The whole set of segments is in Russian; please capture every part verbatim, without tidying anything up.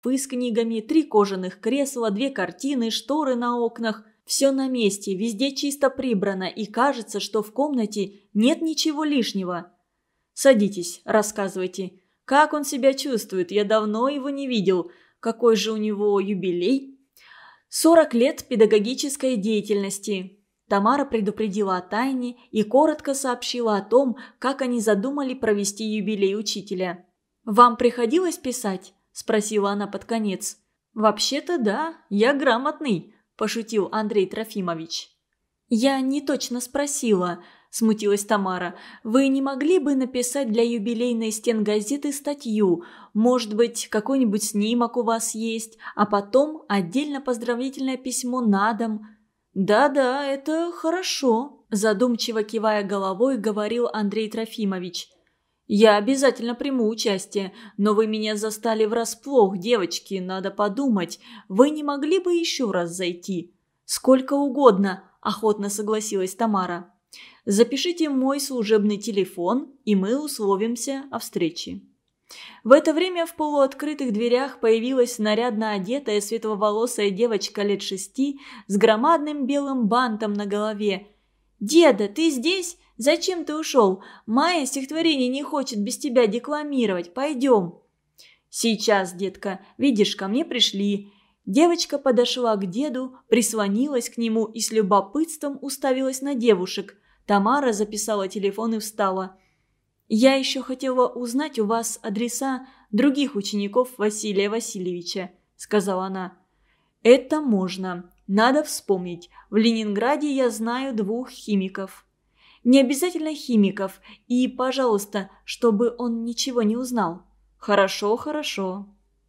шкафы с книгами, три кожаных кресла, две картины, шторы на окнах. Все на месте, везде чисто прибрано, и кажется, что в комнате нет ничего лишнего. «Садитесь, рассказывайте. Как он себя чувствует? Я давно его не видел. Какой же у него юбилей?» «Сорок лет педагогической деятельности». Тамара предупредила о тайне и коротко сообщила о том, как они задумали провести юбилей учителя. «Вам приходилось писать?» – спросила она под конец. «Вообще-то да, я грамотный», – пошутил Андрей Трофимович. «Я не точно спросила», – смутилась Тамара. «Вы не могли бы написать для юбилейной стенгазеты статью? Может быть, какой-нибудь снимок у вас есть, а потом отдельно поздравительное письмо на дом?» «Да-да, это хорошо», – задумчиво кивая головой, говорил Андрей Трофимович. «Я обязательно приму участие, но вы меня застали врасплох, девочки, надо подумать. Вы не могли бы еще раз зайти?» «Сколько угодно», – охотно согласилась Тамара. «Запишите мой служебный телефон, и мы условимся о встрече». В это время в полуоткрытых дверях появилась нарядно одетая светловолосая девочка лет шести с громадным белым бантом на голове. «Деда, ты здесь? Зачем ты ушел? Майя стихотворение не хочет без тебя декламировать. Пойдем». «Сейчас, детка. Видишь, ко мне пришли». Девочка подошла к деду, прислонилась к нему и с любопытством уставилась на девушек. Тамара записала телефон и встала. «Я еще хотела узнать у вас адреса других учеников Василия Васильевича», – сказала она. «Это можно. Надо вспомнить. В Ленинграде я знаю двух химиков». «Не обязательно химиков. И, пожалуйста, чтобы он ничего не узнал». «Хорошо, хорошо».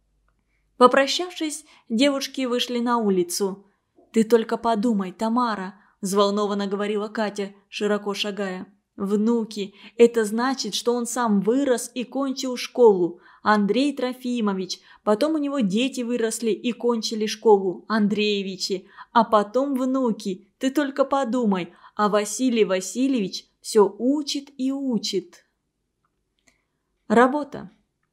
Попрощавшись, девушки вышли на улицу. «Ты только подумай, Тамара», – взволнованно говорила Катя, широко шагая. «Внуки. Это значит, что он сам вырос и кончил школу. Андрей Трофимович. Потом у него дети выросли и кончили школу. Андреевичи. А потом внуки. Ты только подумай. А Василий Васильевич все учит и учит». Работа.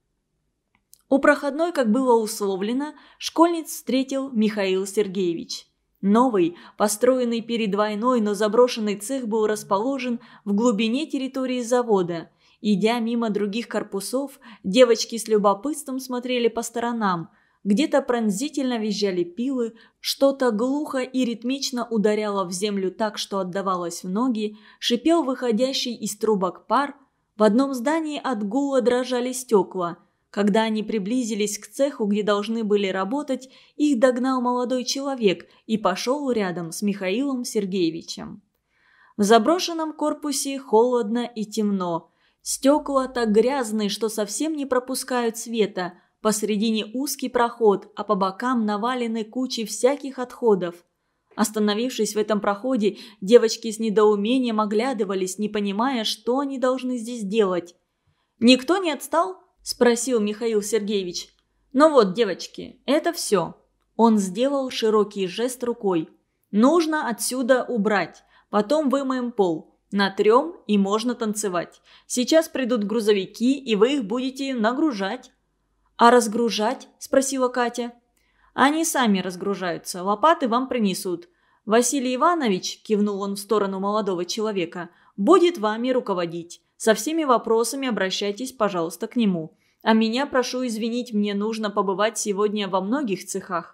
У проходной, как было условлено, школьниц встретил Михаил Сергеевич. Новый, построенный перед войной, но заброшенный цех был расположен в глубине территории завода. Идя мимо других корпусов, девочки с любопытством смотрели по сторонам. Где-то пронзительно визжали пилы, что-то глухо и ритмично ударяло в землю так, что отдавалось в ноги, шипел выходящий из трубок пар. В одном здании от гула дрожали стекла. Когда они приблизились к цеху, где должны были работать, их догнал молодой человек и пошел рядом с Михаилом Сергеевичем. В заброшенном корпусе холодно и темно. Стекла так грязные, что совсем не пропускают света. Посредине узкий проход, а по бокам навалены кучи всяких отходов. Остановившись в этом проходе, девочки с недоумением оглядывались, не понимая, что они должны здесь делать. «Никто не отстал?» – спросил Михаил Сергеевич. «Ну вот, девочки, это все». Он сделал широкий жест рукой. «Нужно отсюда убрать. Потом вымоем пол. Натрем, и можно танцевать. Сейчас придут грузовики, и вы их будете нагружать». «А разгружать?» – спросила Катя. «Они сами разгружаются. Лопаты вам принесут. Василий Иванович», – кивнул он в сторону молодого человека, – «будет вами руководить. Со всеми вопросами обращайтесь, пожалуйста, к нему. А меня, прошу извинить, мне нужно побывать сегодня во многих цехах».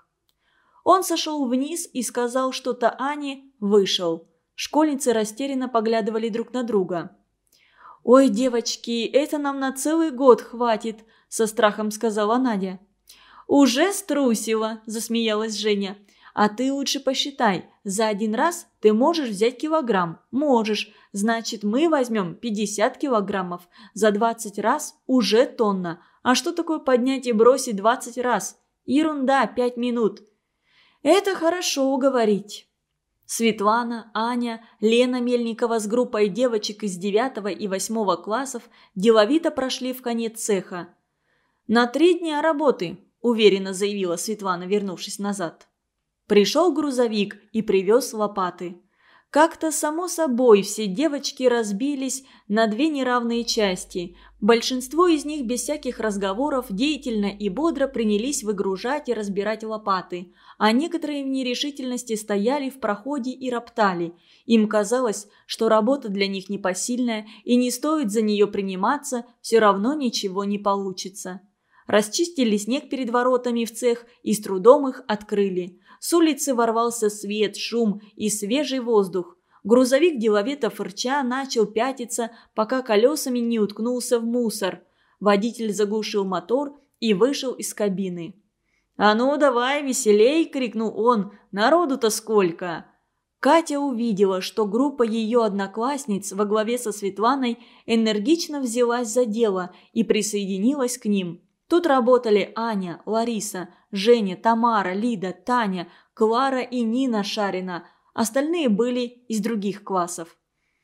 Он сошел вниз и сказал что-то Ане, вышел. Школьницы растерянно поглядывали друг на друга. «Ой, девочки, это нам на целый год хватит», – со страхом сказала Надя. «Уже струсила», – засмеялась Женя. «А ты лучше посчитай. За один раз ты можешь взять килограмм. Можешь. Значит, мы возьмем пятьдесят килограммов. За двадцать раз уже тонна. А что такое поднять и бросить двадцать раз? Ерунда, пять минут». «Это хорошо говорить». Светлана, Аня, Лена Мельникова с группой девочек из девятого и восьмого классов деловито прошли в конец цеха. «На три дня работы», – уверенно заявила Светлана, вернувшись назад. Пришел грузовик и привез лопаты. Как-то само собой все девочки разбились на две неравные части. Большинство из них без всяких разговоров деятельно и бодро принялись выгружать и разбирать лопаты, а некоторые в нерешительности стояли в проходе и роптали. Им казалось, что работа для них непосильная и не стоит за нее приниматься, все равно ничего не получится. Расчистили снег перед воротами в цех и с трудом их открыли. С улицы ворвался свет, шум и свежий воздух. Грузовик деловито фырча начал пятиться, пока колесами не уткнулся в мусор. Водитель заглушил мотор и вышел из кабины. «А ну давай веселей!» – крикнул он. «Народу-то сколько!» Катя увидела, что группа ее одноклассниц во главе со Светланой энергично взялась за дело и присоединилась к ним. Тут работали Аня, Лариса, Женя, Тамара, Лида, Таня, Клара и Нина Шарина. Остальные были из других классов.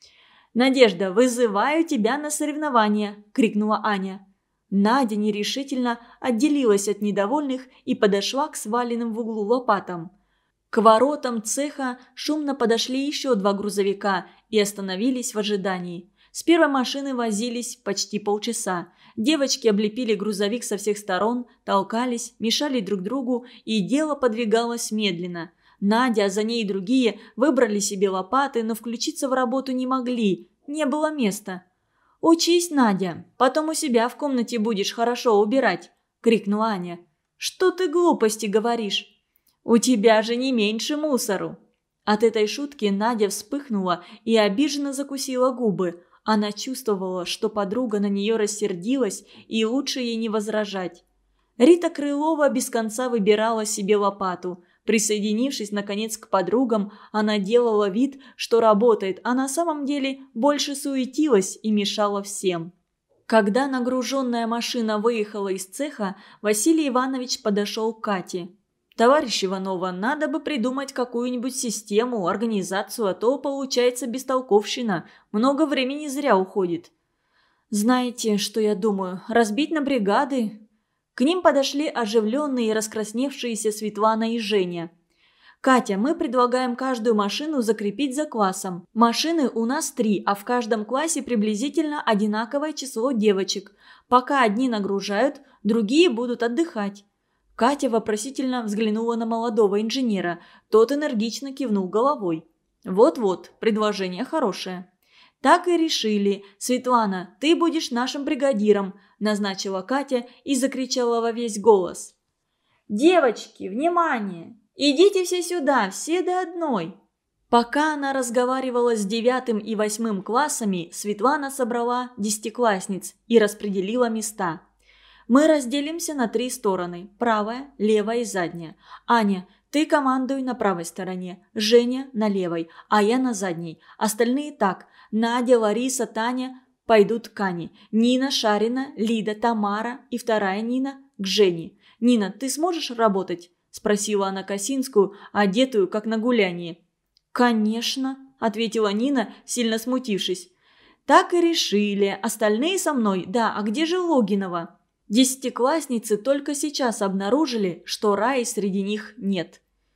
«Надежда, вызываю тебя на соревнования!» – крикнула Аня. Надя нерешительно отделилась от недовольных и подошла к сваленным в углу лопатам. К воротам цеха шумно подошли еще два грузовика и остановились в ожидании. С первой машины возились почти полчаса. Девочки облепили грузовик со всех сторон, толкались, мешали друг другу, и дело подвигалось медленно. Надя, а за ней и другие выбрали себе лопаты, но включиться в работу не могли, не было места. «Учись, Надя, потом у себя в комнате будешь хорошо убирать», – крикнула Аня. «Что ты глупости говоришь? У тебя же не меньше мусору». От этой шутки Надя вспыхнула и обиженно закусила губы. Она чувствовала, что подруга на нее рассердилась, и лучше ей не возражать. Рита Крылова без конца выбирала себе лопату. Присоединившись, наконец, к подругам, она делала вид, что работает, а на самом деле больше суетилась и мешала всем. Когда нагруженная машина выехала из цеха, Василий Иванович подошел к Кате. «Товарищ Иванова, надо бы придумать какую-нибудь систему, организацию, а то получается бестолковщина. Много времени зря уходит». «Знаете, что я думаю? Разбить на бригады?» К ним подошли оживленные и раскрасневшиеся Светлана и Женя. «Катя, мы предлагаем каждую машину закрепить за классом. Машины у нас три, а в каждом классе приблизительно одинаковое число девочек. Пока одни нагружают, другие будут отдыхать». Катя вопросительно взглянула на молодого инженера. Тот энергично кивнул головой. «Вот-вот, предложение хорошее». «Так и решили. Светлана, ты будешь нашим бригадиром», – назначила Катя и закричала во весь голос. «Девочки, внимание! Идите все сюда, все до одной!» Пока она разговаривала с девятым и восьмым классами, Светлана собрала десятиклассниц и распределила места. «Мы разделимся на три стороны – правая, левая и задняя. Аня, ты командуй на правой стороне, Женя на левой, а я на задней. Остальные так – Надя, Лариса, Таня пойдут к Ане. Нина, Шарина, Лида, Тамара и вторая Нина к Жене. Нина, ты сможешь работать?» – спросила она Косинскую, одетую как на гулянье. «Конечно», – ответила Нина, сильно смутившись. «Так и решили. Остальные со мной. Да, а где же Логинова?» Десятиклассницы только сейчас обнаружили, что Раи среди них нет.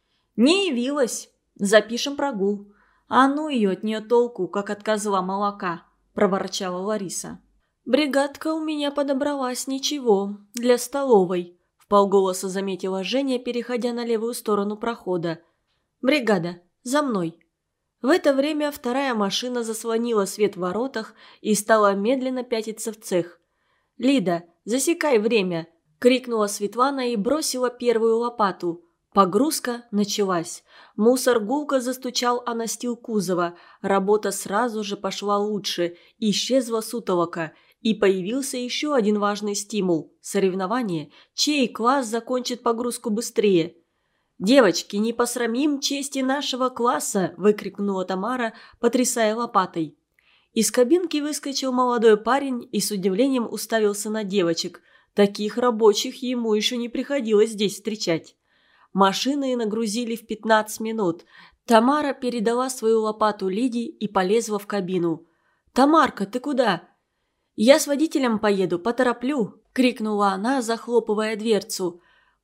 «Не явилась. Запишем прогул». «А ну ее от нее толку, как от козла молока», – проворчала Лариса. «Бригадка у меня подобралась ничего, для столовой», – вполголоса заметила Женя, переходя на левую сторону прохода. «Бригада, за мной». В это время вторая машина заслонила свет в воротах и стала медленно пятиться в цех. «Лида, засекай время!» – крикнула Светлана и бросила первую лопату. Погрузка началась. Мусор гулко застучал о настил кузова. Работа сразу же пошла лучше. Исчезла сутолока. И появился еще один важный стимул – соревнование. Чей класс закончит погрузку быстрее? «Девочки, не посрамим чести нашего класса!» – выкрикнула Тамара, потрясая лопатой. Из кабинки выскочил молодой парень и с удивлением уставился на девочек. Таких рабочих ему еще не приходилось здесь встречать. Машины нагрузили в пятнадцать минут. Тамара передала свою лопату Лиде и полезла в кабину. «Тамарка, ты куда?» «Я с водителем поеду, потороплю», – крикнула она, захлопывая дверцу.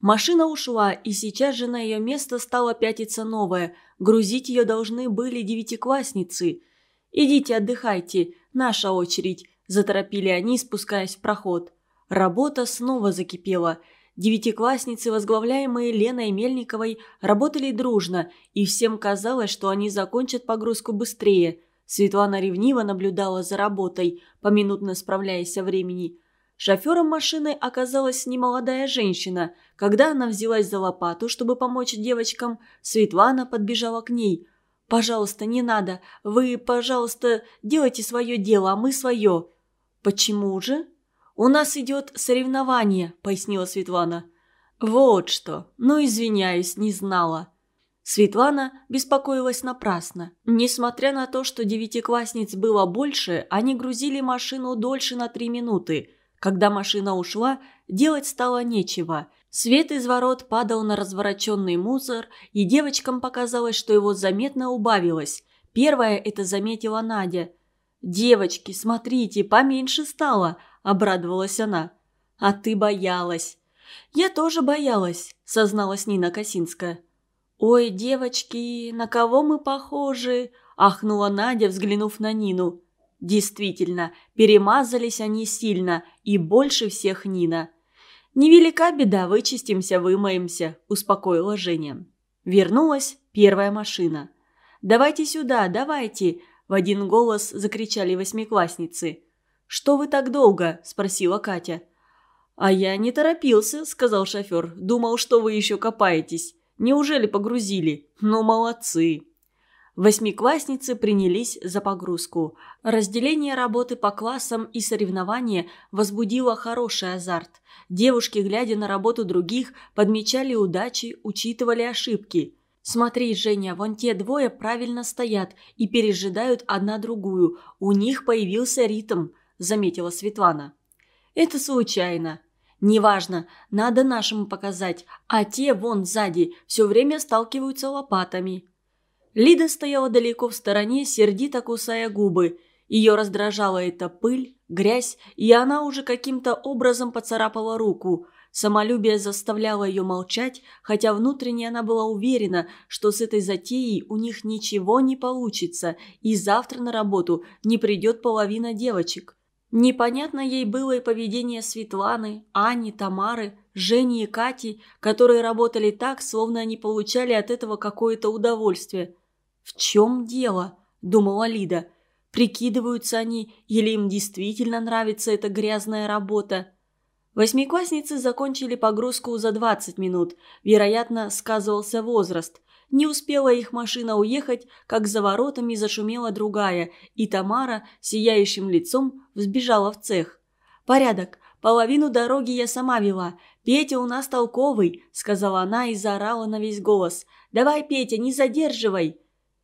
Машина ушла, и сейчас же на ее место стала пятиться новая. Грузить ее должны были девятиклассницы. «Идите отдыхайте, наша очередь», – заторопили они, спускаясь в проход. Работа снова закипела. Девятиклассницы, возглавляемые Леной Мельниковой, работали дружно, и всем казалось, что они закончат погрузку быстрее. Светлана ревниво наблюдала за работой, поминутно справляясь о времени. Шофером машины оказалась немолодая женщина. Когда она взялась за лопату, чтобы помочь девочкам, Светлана подбежала к ней. «Пожалуйста, не надо. Вы, пожалуйста, делайте свое дело, а мы свое». «Почему же?» «У нас идет соревнование», – пояснила Светлана. «Вот что. Ну, извиняюсь, не знала». Светлана беспокоилась напрасно. Несмотря на то, что девятиклассниц было больше, они грузили машину дольше на три минуты. Когда машина ушла, делать стало нечего. Свет из ворот падал на развороченный мусор, и девочкам показалось, что его заметно убавилось. Первая это заметила Надя. «Девочки, смотрите, поменьше стало», – обрадовалась она. «А ты боялась». «Я тоже боялась», – созналась Нина Косинская. «Ой, девочки, на кого мы похожи?» – ахнула Надя, взглянув на Нину. Действительно, перемазались они сильно, и больше всех Нина. «Невелика беда, вычистимся, вымоемся», – успокоила Женя. Вернулась первая машина. «Давайте сюда, давайте!» – в один голос закричали восьмиклассницы. «Что вы так долго?» – спросила Катя. «А я не торопился», – сказал шофер. «Думал, что вы еще копаетесь. Неужели погрузили? Ну, молодцы!» Восьмиклассницы принялись за погрузку. Разделение работы по классам и соревнования возбудило хороший азарт. Девушки, глядя на работу других, подмечали удачи, учитывали ошибки. «Смотри, Женя, вон те двое правильно стоят и пережидают одна другую. У них появился ритм», – заметила Светлана. «Это случайно». «Неважно, надо нашему показать, а те вон сзади все время сталкиваются лопатами». Лида стояла далеко в стороне, сердито кусая губы. Ее раздражала эта пыль, грязь, и она уже каким-то образом поцарапала руку. Самолюбие заставляло ее молчать, хотя внутренне она была уверена, что с этой затеей у них ничего не получится, и завтра на работу не придет половина девочек. Непонятно ей было и поведение Светланы, Ани, Тамары, Жени и Кати, которые работали так, словно они получали от этого какое-то удовольствие. «В чем дело?» – думала Лида. «Прикидываются они, или им действительно нравится эта грязная работа?» Восьмиклассницы закончили погрузку за двадцать минут. Вероятно, сказывался возраст. Не успела их машина уехать, как за воротами зашумела другая, и Тамара, сияющим лицом, взбежала в цех. «Порядок. Половину дороги я сама вела. Петя у нас толковый», – сказала она и заорала на весь голос. «Давай, Петя, не задерживай!»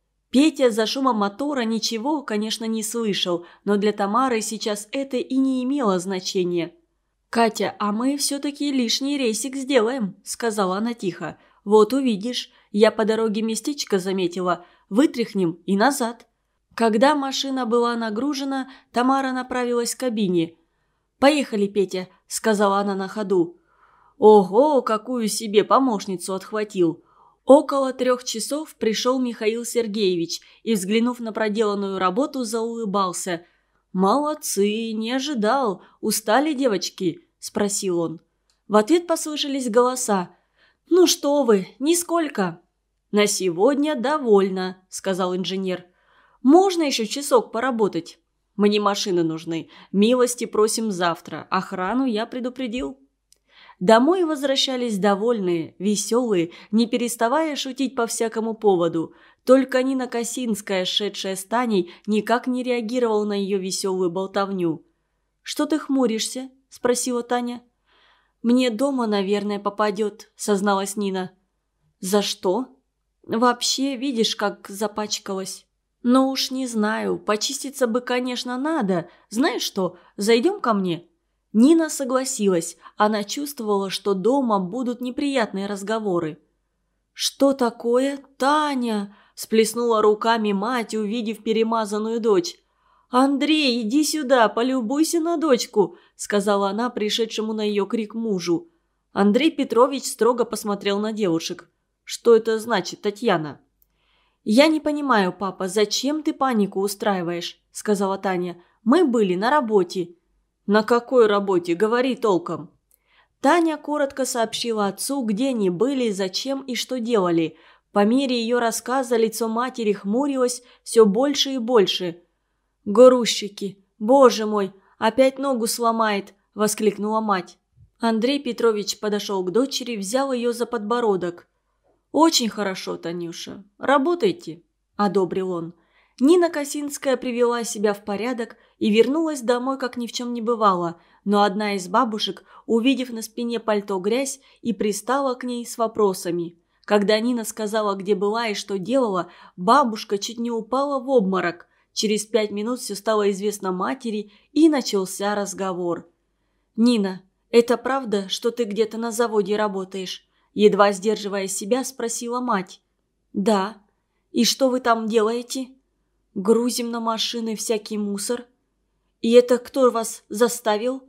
Петя за шумом мотора ничего, конечно, не слышал, но для Тамары сейчас это и не имело значения. «Катя, а мы все-таки лишний рейсик сделаем», – сказала она тихо. «Вот увидишь, я по дороге местечко заметила, вытряхнем и назад». Когда машина была нагружена, Тамара направилась к кабине. «Поехали, Петя», – сказала она на ходу. «Ого, какую себе помощницу отхватил!» Около трех часов пришел Михаил Сергеевич и, взглянув на проделанную работу, заулыбался. «Молодцы, не ожидал. Устали девочки?» – спросил он. В ответ послышались голоса. «Ну что вы, нисколько». «На сегодня довольно», – сказал инженер. «Можно еще часок поработать?» «Мне машины нужны. Милости просим завтра. Охрану я предупредил». Домой возвращались довольные, веселые, не переставая шутить по всякому поводу. Только Нина Косинская, шедшая с Таней, никак не реагировала на ее веселую болтовню. «Что ты хмуришься?» – спросила Таня. «Мне дома, наверное, попадет», – созналась Нина. «За что?» «Вообще, видишь, как запачкалась». «Ну уж не знаю, почиститься бы, конечно, надо. Знаешь что, зайдем ко мне?» Нина согласилась. Она чувствовала, что дома будут неприятные разговоры. «Что такое, Таня?» – сплеснула руками мать, увидев перемазанную дочь. «Андрей, иди сюда, полюбуйся на дочку», – сказала она пришедшему на ее крик мужу. Андрей Петрович строго посмотрел на девушек. «Что это значит, Татьяна?» «Я не понимаю, папа, зачем ты панику устраиваешь?» – сказала Таня. «Мы были на работе». «На какой работе? Говори толком». Таня коротко сообщила отцу, где они были, зачем и что делали. По мере ее рассказа лицо матери хмурилось все больше и больше. «Грузчики! Боже мой! Опять ногу сломает!» – воскликнула мать. Андрей Петрович подошел к дочери, взял ее за подбородок. «Очень хорошо, Танюша. Работайте», – одобрил он. Нина Косинская привела себя в порядок и вернулась домой, как ни в чем не бывало, но одна из бабушек, увидев на спине пальто грязь, и пристала к ней с вопросами. Когда Нина сказала, где была и что делала, бабушка чуть не упала в обморок. Через пять минут все стало известно матери, и начался разговор. «Нина, это правда, что ты где-то на заводе работаешь?» Едва сдерживая себя, спросила мать. «Да. И что вы там делаете?» «Грузим на машины всякий мусор». «И это кто вас заставил?»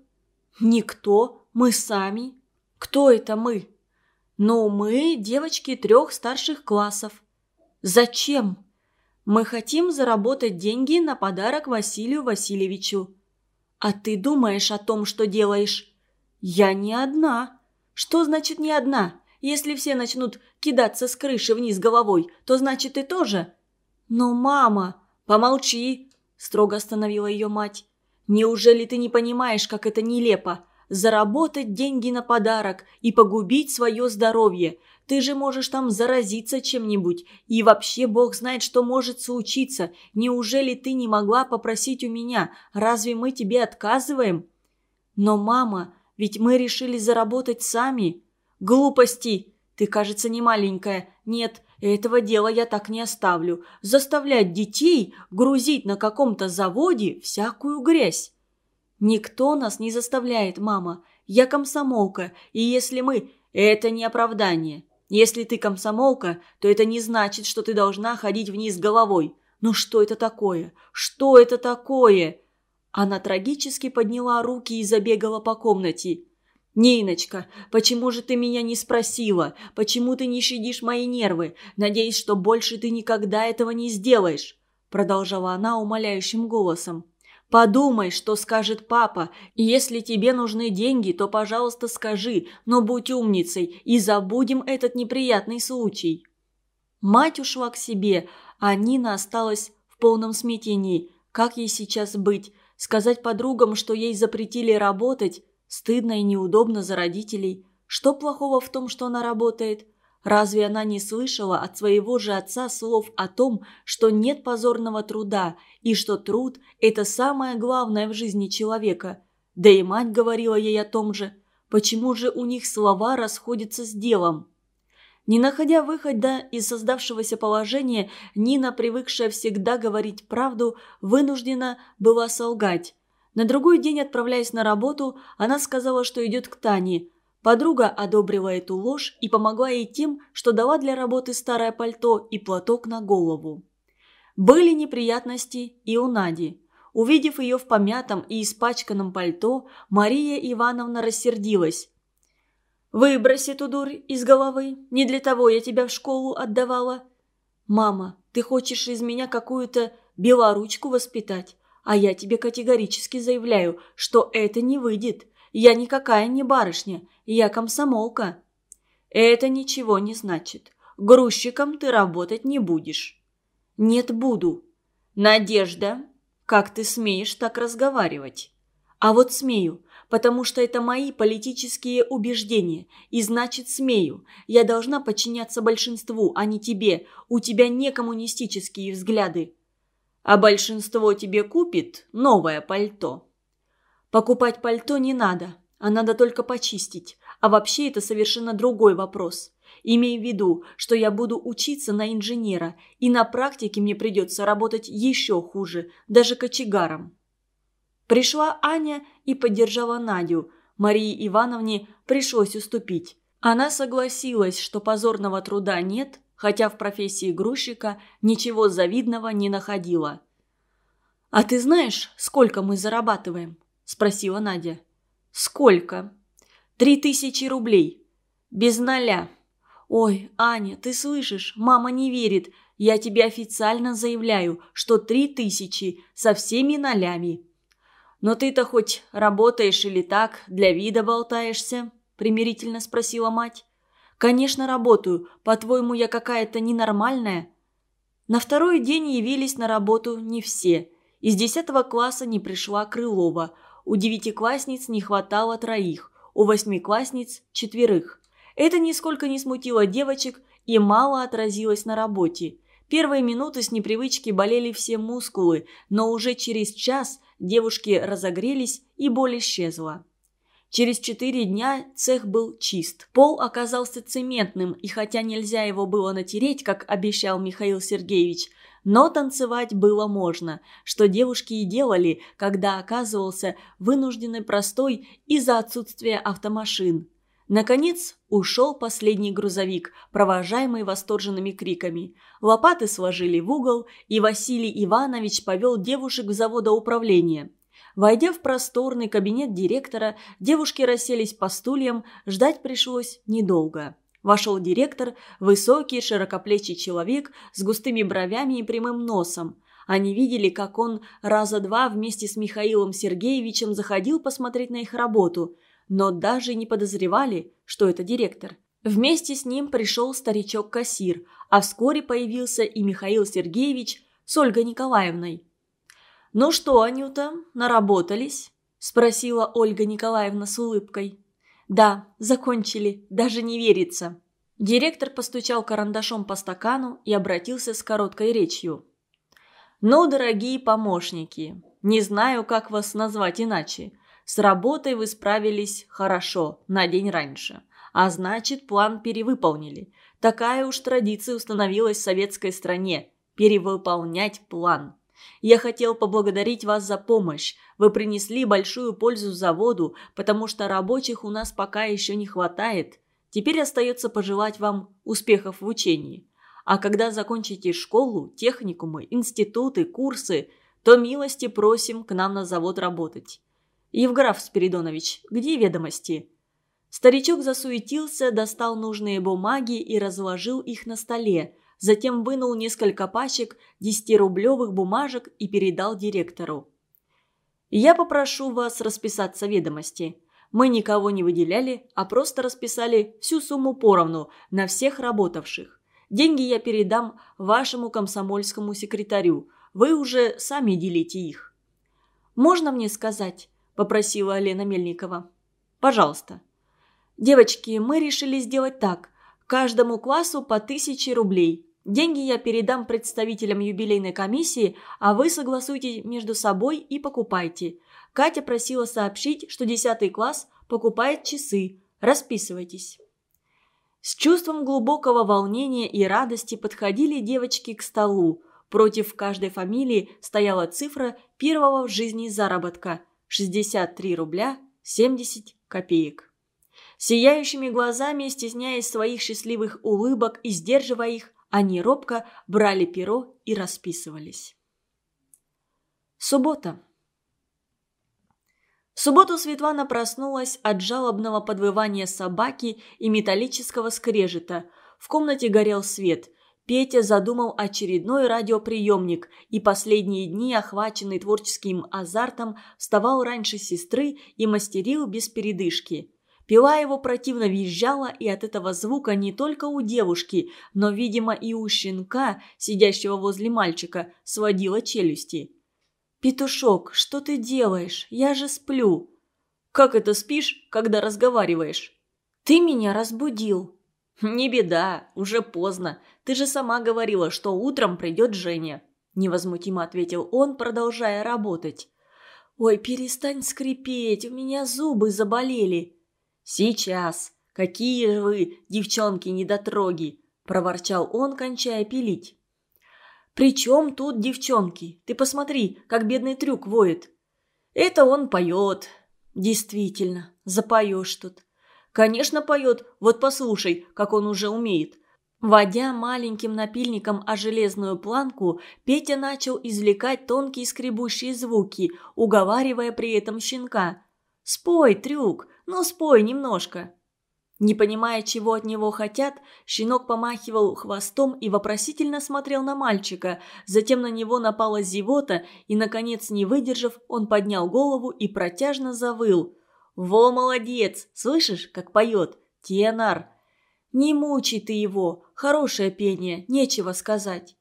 «Никто. Мы сами». «Кто это мы?» «Ну, мы, девочки трех старших классов». «Зачем?» «Мы хотим заработать деньги на подарок Василию Васильевичу». «А ты думаешь о том, что делаешь?» «Я не одна». «Что значит не одна? Если все начнут кидаться с крыши вниз головой, то значит ты тоже?» «Но мама...» «Помолчи», – строго остановила ее мать. «Неужели ты не понимаешь, как это нелепо? Заработать деньги на подарок и погубить свое здоровье. Ты же можешь там заразиться чем-нибудь. И вообще Бог знает, что может случиться. Неужели ты не могла попросить у меня? Разве мы тебе отказываем?» «Но, мама, ведь мы решили заработать сами». «Глупости! Ты, кажется, не маленькая. Нет, этого дела я так не оставлю. Заставлять детей грузить на каком-то заводе всякую грязь». «Никто нас не заставляет, мама. Я комсомолка, и если мы... Это не оправдание. Если ты комсомолка, то это не значит, что ты должна ходить вниз головой. Ну что это такое? Что это такое?» Она трагически подняла руки и забегала по комнате. «Ниночка, почему же ты меня не спросила? Почему ты не щадишь мои нервы? Надеюсь, что больше ты никогда этого не сделаешь», продолжала она умоляющим голосом. «Подумай, что скажет папа. Если тебе нужны деньги, то, пожалуйста, скажи, но будь умницей и забудем этот неприятный случай». Мать ушла к себе, а Нина осталась в полном смятении. Как ей сейчас быть? Сказать подругам, что ей запретили работать? Стыдно и неудобно за родителей. Что плохого в том, что она работает? Разве она не слышала от своего же отца слов о том, что нет позорного труда и что труд – это самое главное в жизни человека? Да и мать говорила ей о том же. Почему же у них слова расходятся с делом? Не находя выхода из создавшегося положения, Нина, привыкшая всегда говорить правду, вынуждена была солгать. На другой день, отправляясь на работу, она сказала, что идет к Тане. Подруга одобрила эту ложь и помогла ей тем, что дала для работы старое пальто и платок на голову. Были неприятности и у Нади. Увидев ее в помятом и испачканном пальто, Мария Ивановна рассердилась. «Выбрось эту дурь из головы. Не для того я тебя в школу отдавала». «Мама, ты хочешь из меня какую-то белоручку воспитать? А я тебе категорически заявляю, что это не выйдет. Я никакая не барышня, я комсомолка». «Это ничего не значит. Грузчиком ты работать не будешь». «Нет, буду». «Надежда, как ты смеешь так разговаривать?» «А вот смею, потому что это мои политические убеждения, и значит смею. Я должна подчиняться большинству, а не тебе. У тебя не коммунистические взгляды». «А большинство тебе купит новое пальто». «Покупать пальто не надо, а надо только почистить. А вообще это совершенно другой вопрос. Имей в виду, что я буду учиться на инженера, и на практике мне придется работать еще хуже, даже кочегаром». Пришла Аня и поддержала Надю. Марии Ивановне пришлось уступить. Она согласилась, что позорного труда нет, хотя в профессии грузчика ничего завидного не находила. «А ты знаешь, сколько мы зарабатываем?» – спросила Надя. «Сколько?» «Три тысячи рублей. Без ноля. Ой, Аня, ты слышишь? Мама не верит. Я тебе официально заявляю, что три тысячи со всеми нолями. Но ты-то хоть работаешь или так, для вида болтаешься? Примирительно спросила мать. Конечно, работаю. По-твоему, я какая-то ненормальная? На второй день явились на работу не все. Из десятого класса не пришла Крылова. У девятиклассниц не хватало троих, у восьмиклассниц – четверых. Это нисколько не смутило девочек и мало отразилось на работе. Первые минуты с непривычки болели все мускулы, но уже через час девушки разогрелись и боль исчезла. Через четыре дня цех был чист. Пол оказался цементным, и хотя нельзя его было натереть, как обещал Михаил Сергеевич, но танцевать было можно, что девушки и делали, когда оказывался вынужденный простой из-за отсутствия автомашин. Наконец ушел последний грузовик, провожаемый восторженными криками. Лопаты сложили в угол, и Василий Иванович повел девушек в заводоуправление. Войдя в просторный кабинет директора, девушки расселись по стульям, ждать пришлось недолго. Вошел директор, высокий, широкоплечий человек с густыми бровями и прямым носом. Они видели, как он раза два вместе с Михаилом Сергеевичем заходил посмотреть на их работу, но даже не подозревали, что это директор. Вместе с ним пришел старичок-кассир, а вскоре появился и Михаил Сергеевич с Ольгой Николаевной. «Ну что, Анюта, наработались?» – спросила Ольга Николаевна с улыбкой. «Да, закончили, даже не верится». Директор постучал карандашом по стакану и обратился с короткой речью. «Ну, дорогие помощники, не знаю, как вас назвать иначе. С работой вы справились хорошо, на день раньше. А значит, план перевыполнили. Такая уж традиция установилась в советской стране – перевыполнять план. Я хотел поблагодарить вас за помощь. Вы принесли большую пользу заводу, потому что рабочих у нас пока еще не хватает. Теперь остается пожелать вам успехов в учении. А когда закончите школу, техникумы, институты, курсы, то милости просим к нам на завод работать. Евграф Спиридонович, где ведомости?» Старичок засуетился, достал нужные бумаги и разложил их на столе. Затем вынул несколько пачек десятирублевых бумажек и передал директору. «Я попрошу вас расписаться ведомости. Мы никого не выделяли, а просто расписали всю сумму поровну на всех работавших. Деньги я передам вашему комсомольскому секретарю. Вы уже сами делите их». «Можно мне сказать?» – попросила Лена Мельникова. «Пожалуйста». «Девочки, мы решили сделать так. Каждому классу по тысяче рублей. Деньги я передам представителям юбилейной комиссии, а вы согласуйте между собой и покупайте. Катя просила сообщить, что десятый класс покупает часы. Расписывайтесь». С чувством глубокого волнения и радости подходили девочки к столу. Против каждой фамилии стояла цифра первого в жизни заработка – шестьдесят три рубля семьдесят копеек. Сияющими глазами, стесняясь своих счастливых улыбок и сдерживая их, они робко брали перо и расписывались. Суббота. В субботу Светлана проснулась от жалобного подвывания собаки и металлического скрежета. В комнате горел свет. Петя задумал очередной радиоприемник и последние дни, охваченный творческим азартом, вставал раньше сестры и мастерил без передышки. Пила его противно визжала, и от этого звука не только у девушки, но, видимо, и у щенка, сидящего возле мальчика, сводила челюсти. «Петушок, что ты делаешь? Я же сплю». «Как это спишь, когда разговариваешь?» «Ты меня разбудил». «Не беда, уже поздно. Ты же сама говорила, что утром придет Женя», – невозмутимо ответил он, продолжая работать. «Ой, перестань скрипеть, у меня зубы заболели». «Сейчас. Какие же вы, девчонки-недотроги!» – проворчал он, кончая пилить. «При чем тут девчонки? Ты посмотри, как бедный Трюк воет». «Это он поет». «Действительно, запоешь тут». «Конечно поет. Вот послушай, как он уже умеет». Водя маленьким напильником о железную планку, Петя начал извлекать тонкие скребущие звуки, уговаривая при этом щенка. «Спой, Трюк, ну спой немножко». Не понимая, чего от него хотят, щенок помахивал хвостом и вопросительно смотрел на мальчика. Затем на него напала зевота, и, наконец, не выдержав, он поднял голову и протяжно завыл. «Во, молодец! Слышишь, как поет? Тенор!» «Не мучай ты его! Хорошее пение, нечего сказать!»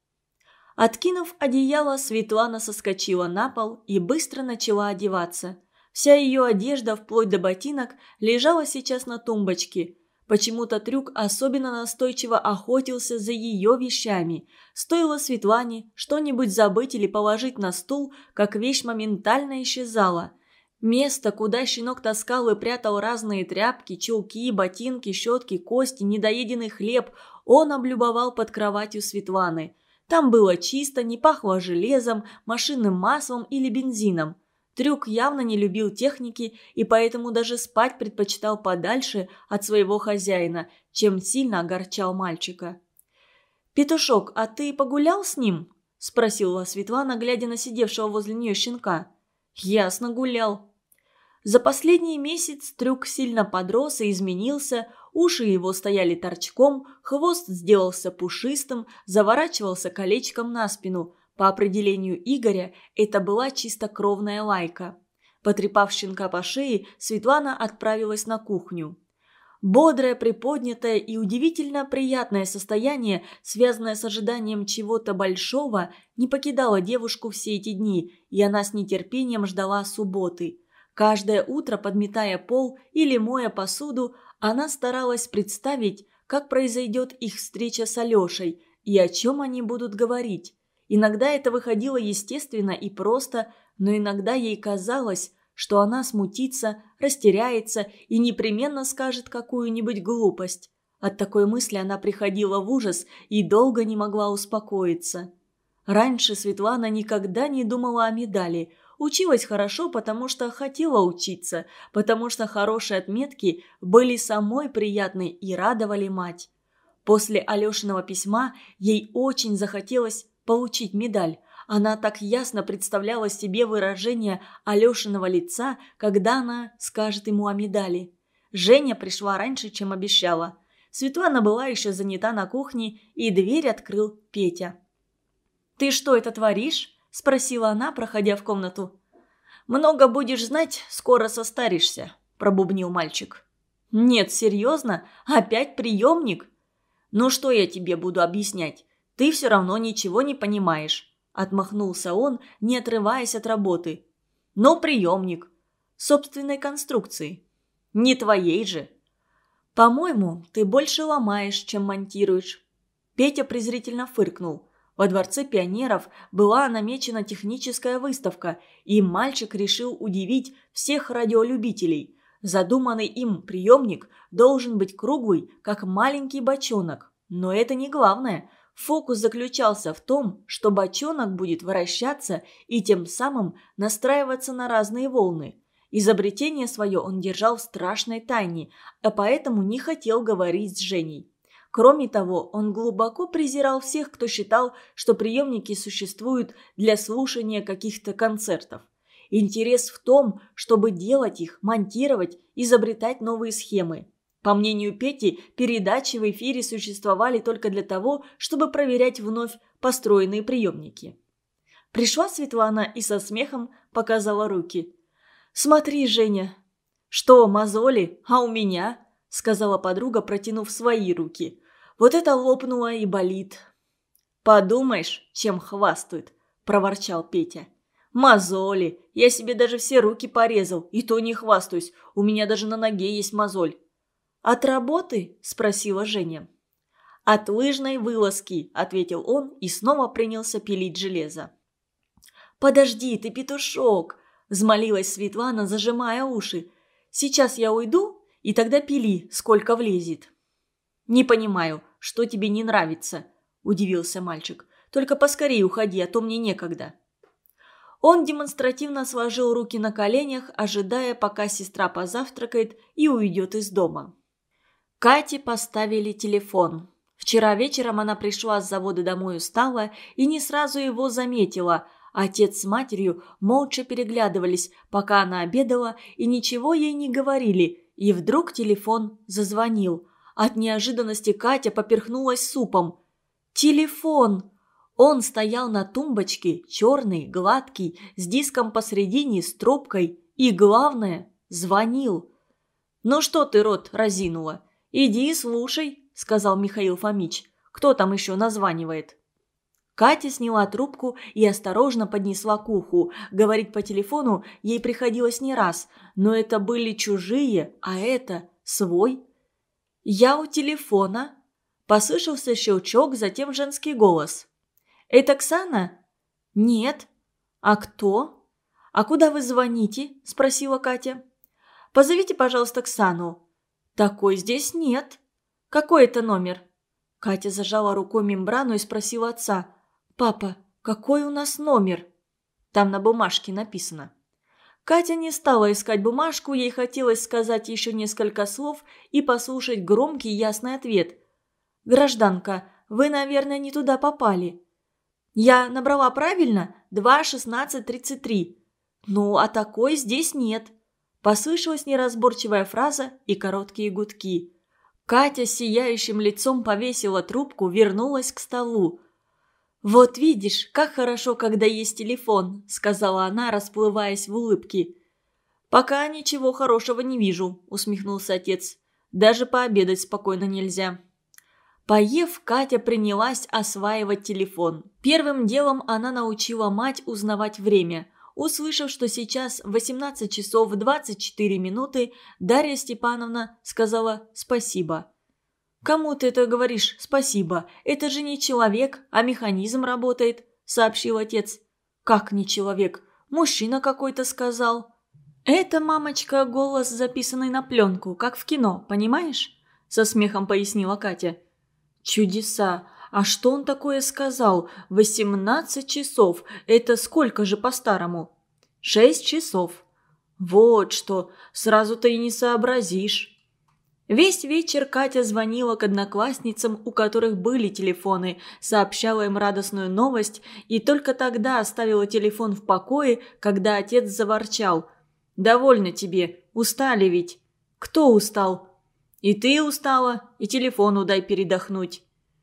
Откинув одеяло, Светлана соскочила на пол и быстро начала одеваться. Вся ее одежда, вплоть до ботинок, лежала сейчас на тумбочке. Почему-то Трюк особенно настойчиво охотился за ее вещами. Стоило Светлане что-нибудь забыть или положить на стул, как вещь моментально исчезала. Место, куда щенок таскал и прятал разные тряпки, чулки, ботинки, щетки, кости, недоеденный хлеб, он облюбовал под кроватью Светланы. Там было чисто, не пахло железом, машинным маслом или бензином. Трюк явно не любил техники и поэтому даже спать предпочитал подальше от своего хозяина, чем сильно огорчал мальчика. «Петушок, а ты погулял с ним?» – спросила Светлана, глядя на сидевшего возле нее щенка. «Ясно, гулял». За последний месяц Трюк сильно подрос и изменился, уши его стояли торчком, хвост сделался пушистым, заворачивался колечком на спину. По определению Игоря, это была чистокровная лайка. Потрепав щенка по шее, Светлана отправилась на кухню. Бодрое, приподнятое и удивительно приятное состояние, связанное с ожиданием чего-то большого, не покидало девушку все эти дни, и она с нетерпением ждала субботы. Каждое утро, подметая пол или моя посуду, она старалась представить, как произойдет их встреча с Алешей и о чем они будут говорить. Иногда это выходило естественно и просто, но иногда ей казалось, что она смутится, растеряется и непременно скажет какую-нибудь глупость. От такой мысли она приходила в ужас и долго не могла успокоиться. Раньше Светлана никогда не думала о медали. Училась хорошо, потому что хотела учиться, потому что хорошие отметки были самой приятной и радовали мать. После Алешиного письма ей очень захотелось получить медаль. Она так ясно представляла себе выражение Алешиного лица, когда она скажет ему о медали. Женя пришла раньше, чем обещала. Светлана была еще занята на кухне, и дверь открыл Петя. «Ты что это творишь?» – спросила она, проходя в комнату. «Много будешь знать, скоро состаришься», – пробубнил мальчик. «Нет, серьезно? Опять приемник?» «Ну что я тебе буду объяснять? Ты все равно ничего не понимаешь», – отмахнулся он, не отрываясь от работы. «Ну, приемник. Собственной конструкции. Не твоей же». «По-моему, ты больше ломаешь, чем монтируешь». Петя презрительно фыркнул. Во Дворце пионеров была намечена техническая выставка, и мальчик решил удивить всех радиолюбителей. Задуманный им приемник должен быть круглый, как маленький бочонок. Но это не главное. Фокус заключался в том, что бочонок будет вращаться и тем самым настраиваться на разные волны. Изобретение свое он держал в страшной тайне, а поэтому не хотел говорить с Женей. Кроме того, он глубоко презирал всех, кто считал, что приемники существуют для слушания каких-то концертов. Интерес в том, чтобы делать их, монтировать, изобретать новые схемы. По мнению Пети, передачи в эфире существовали только для того, чтобы проверять вновь построенные приемники. Пришла Светлана и со смехом показала руки. «Смотри, Женя». «Что, мозоли? А у меня?» – сказала подруга, протянув свои руки. «Вот это лопнуло и болит». «Подумаешь, чем хвастают», – проворчал Петя. «Мозоли. Я себе даже все руки порезал, и то не хвастаюсь. У меня даже на ноге есть мозоль». «От работы?» – спросила Женя. «От лыжной вылазки», – ответил он и снова принялся пилить железо. «Подожди, ты петушок!» – взмолилась Светлана, зажимая уши. «Сейчас я уйду, и тогда пили, сколько влезет». «Не понимаю, что тебе не нравится?» – удивился мальчик. «Только поскорее уходи, а то мне некогда». Он демонстративно сложил руки на коленях, ожидая, пока сестра позавтракает и уйдет из дома. Кате поставили телефон. Вчера вечером она пришла с завода домой устала и не сразу его заметила. Отец с матерью молча переглядывались, пока она обедала, и ничего ей не говорили, И вдруг телефон зазвонил. От неожиданности Катя поперхнулась супом. Телефон! Он стоял на тумбочке, черный, гладкий, с диском посредине, с трубкой. И, главное, звонил. «Ну что ты рот разинула? Иди и слушай», – сказал Михаил Фомич. «Кто там еще названивает?» Катя сняла трубку и осторожно поднесла к уху. Говорить по телефону ей приходилось не раз, но это были чужие, а это свой. «Я у телефона», – послышался щелчок, затем женский голос. «Это Оксана?» «Нет». «А кто?» «А куда вы звоните?» – спросила Катя. «Позовите, пожалуйста, Оксану». «Такой здесь нет». «Какой это номер?» Катя зажала рукой мембрану и спросила отца. «Папа, какой у нас номер?» Там на бумажке написано. Катя не стала искать бумажку, ей хотелось сказать еще несколько слов и послушать громкий ясный ответ. «Гражданка, вы, наверное, не туда попали». «Я набрала правильно? два шестнадцать тридцать три». «Ну, а такой здесь нет». Послышалась неразборчивая фраза и короткие гудки. Катя с сияющим лицом повесила трубку, вернулась к столу. «Вот видишь, как хорошо, когда есть телефон», – сказала она, расплываясь в улыбке. «Пока ничего хорошего не вижу», – усмехнулся отец. «Даже пообедать спокойно нельзя». Поев, Катя принялась осваивать телефон. Первым делом она научила мать узнавать время. Услышав, что сейчас восемнадцать часов двадцать четыре минуты, Дарья Степановна сказала «спасибо». «Кому ты это говоришь спасибо? Это же не человек, а механизм работает», – сообщил отец. «Как не человек? Мужчина какой-то сказал». «Это, мамочка, голос, записанный на пленку, как в кино, понимаешь?» – со смехом пояснила Катя. «Чудеса! А что он такое сказал? Восемнадцать часов. Это сколько же по-старому?» «Шесть часов». «Вот что! Сразу-то и не сообразишь». Весь вечер Катя звонила к одноклассницам, у которых были телефоны, сообщала им радостную новость и только тогда оставила телефон в покое, когда отец заворчал. «Довольно тебе, устали ведь». «Кто устал?» «И ты устала, и телефону дай передохнуть».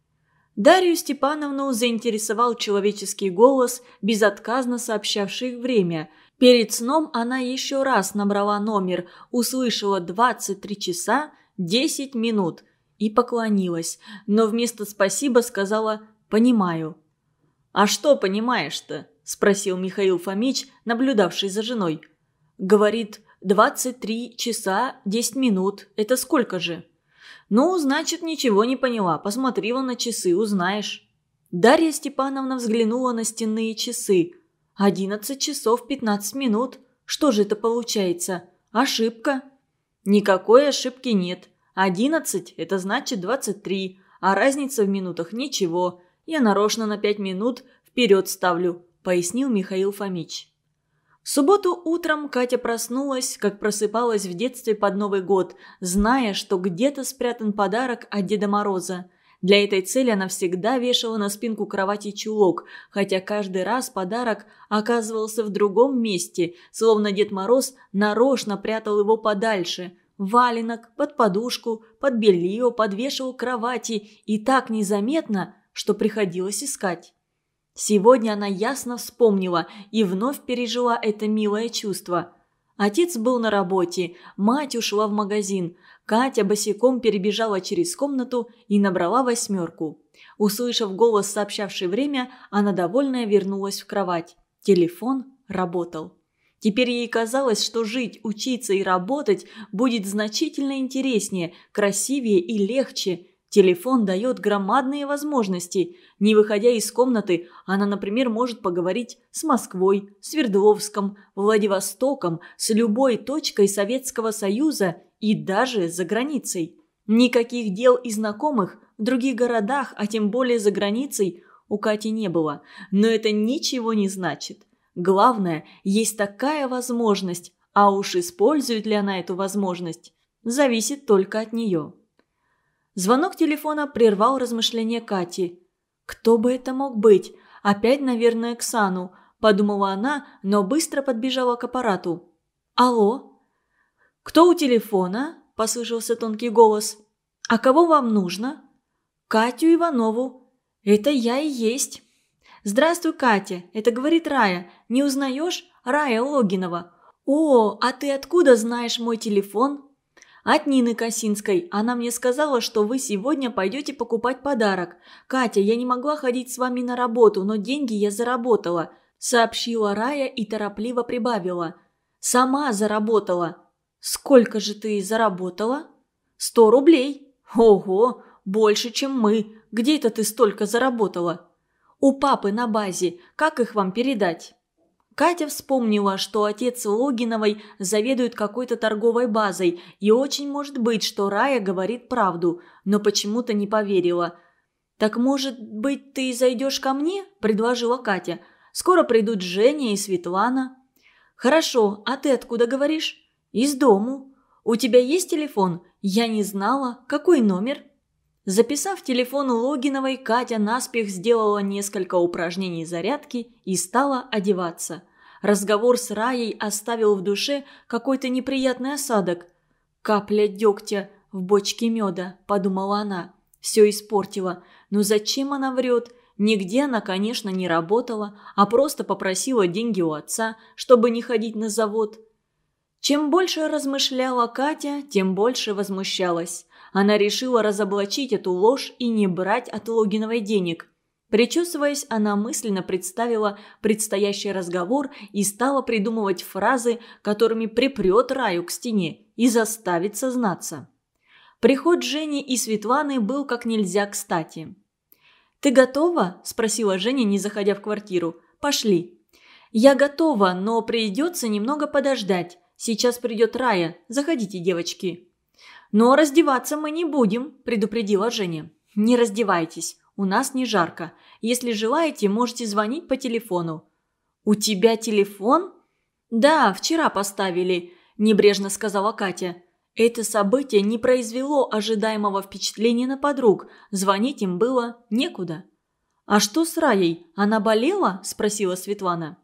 Дарью Степановну заинтересовал человеческий голос, безотказно сообщавший время. Перед сном она еще раз набрала номер, услышала двадцать три часа десять минут и поклонилась, но вместо «спасибо» сказала «понимаю». «А что понимаешь-то?» – спросил Михаил Фомич, наблюдавший за женой. «Говорит, двадцать три часа десять минут. Это сколько же?» «Ну, значит, ничего не поняла. Посмотри вон на часы, узнаешь». Дарья Степановна взглянула на стенные часы. «Одиннадцать часов пятнадцать минут. Что же это получается? Ошибка». «Никакой ошибки нет. Одиннадцать – это значит двадцать три, а разница в минутах ничего. Я нарочно на пять минут вперед ставлю», – пояснил Михаил Фомич. В субботу утром Катя проснулась, как просыпалась в детстве под Новый год, зная, что где-то спрятан подарок от Деда Мороза. Для этой цели она всегда вешала на спинку кровати чулок, хотя каждый раз подарок оказывался в другом месте, словно Дед Мороз нарочно прятал его подальше. Валенок, под подушку, под белье, подвешивал к кровати и так незаметно, что приходилось искать. Сегодня она ясно вспомнила и вновь пережила это милое чувство. Отец был на работе, мать ушла в магазин. Катя босиком перебежала через комнату и набрала восьмерку. Услышав голос, сообщавший время, она довольная вернулась в кровать. Телефон работал. Теперь ей казалось, что жить, учиться и работать будет значительно интереснее, красивее и легче. Телефон дает громадные возможности. Не выходя из комнаты, она, например, может поговорить с Москвой, Свердловском, Владивостоком, с любой точкой Советского Союза и даже за границей. Никаких дел и знакомых в других городах, а тем более за границей, у Кати не было. Но это ничего не значит. Главное, есть такая возможность, а уж использует ли она эту возможность, зависит только от нее. Звонок телефона прервал размышления Кати. «Кто бы это мог быть? Опять, наверное, Оксану», – подумала она, но быстро подбежала к аппарату. «Алло? Кто у телефона?» – послышался тонкий голос. «А кого вам нужно?» «Катю Иванову». «Это я и есть». «Здравствуй, Катя, это говорит Рая. Не узнаешь? Рая Логинова». «О, а ты откуда знаешь мой телефон?» «От Нины Косинской. Она мне сказала, что вы сегодня пойдете покупать подарок. Катя, я не могла ходить с вами на работу, но деньги я заработала», – сообщила Рая и торопливо прибавила. «Сама заработала». «Сколько же ты заработала?» «Сто рублей». «Ого, больше, чем мы. Где это ты столько заработала?» «У папы на базе. Как их вам передать?» Катя вспомнила, что отец Логиновой заведует какой-то торговой базой, и очень может быть, что Рая говорит правду, но почему-то не поверила. «Так, может быть, ты зайдешь ко мне?» – предложила Катя. «Скоро придут Женя и Светлана». «Хорошо, а ты откуда говоришь?» «Из дому». «У тебя есть телефон?» «Я не знала. Какой номер?» Записав телефон Логиновой, Катя наспех сделала несколько упражнений зарядки и стала одеваться. Разговор с Раей оставил в душе какой-то неприятный осадок. «Капля дегтя в бочке меда», – подумала она. Все испортила. Но зачем она врет? Нигде она, конечно, не работала, а просто попросила деньги у отца, чтобы не ходить на завод. Чем больше размышляла Катя, тем больше возмущалась. Она решила разоблачить эту ложь и не брать от Логиновой денег. Причесываясь, она мысленно представила предстоящий разговор и стала придумывать фразы, которыми припрет Раю к стене и заставит сознаться. Приход Жени и Светланы был как нельзя кстати. «Ты готова?» – спросила Женя, не заходя в квартиру. «Пошли». «Я готова, но придется немного подождать. Сейчас придет Рая. Заходите, девочки». «Но раздеваться мы не будем», – предупредила Женя. «Не раздевайтесь. У нас не жарко. Если желаете, можете звонить по телефону». «У тебя телефон?» «Да, вчера поставили», – небрежно сказала Катя. Это событие не произвело ожидаемого впечатления на подруг. Звонить им было некуда. «А что с Раей? Она болела?» – спросила Светлана.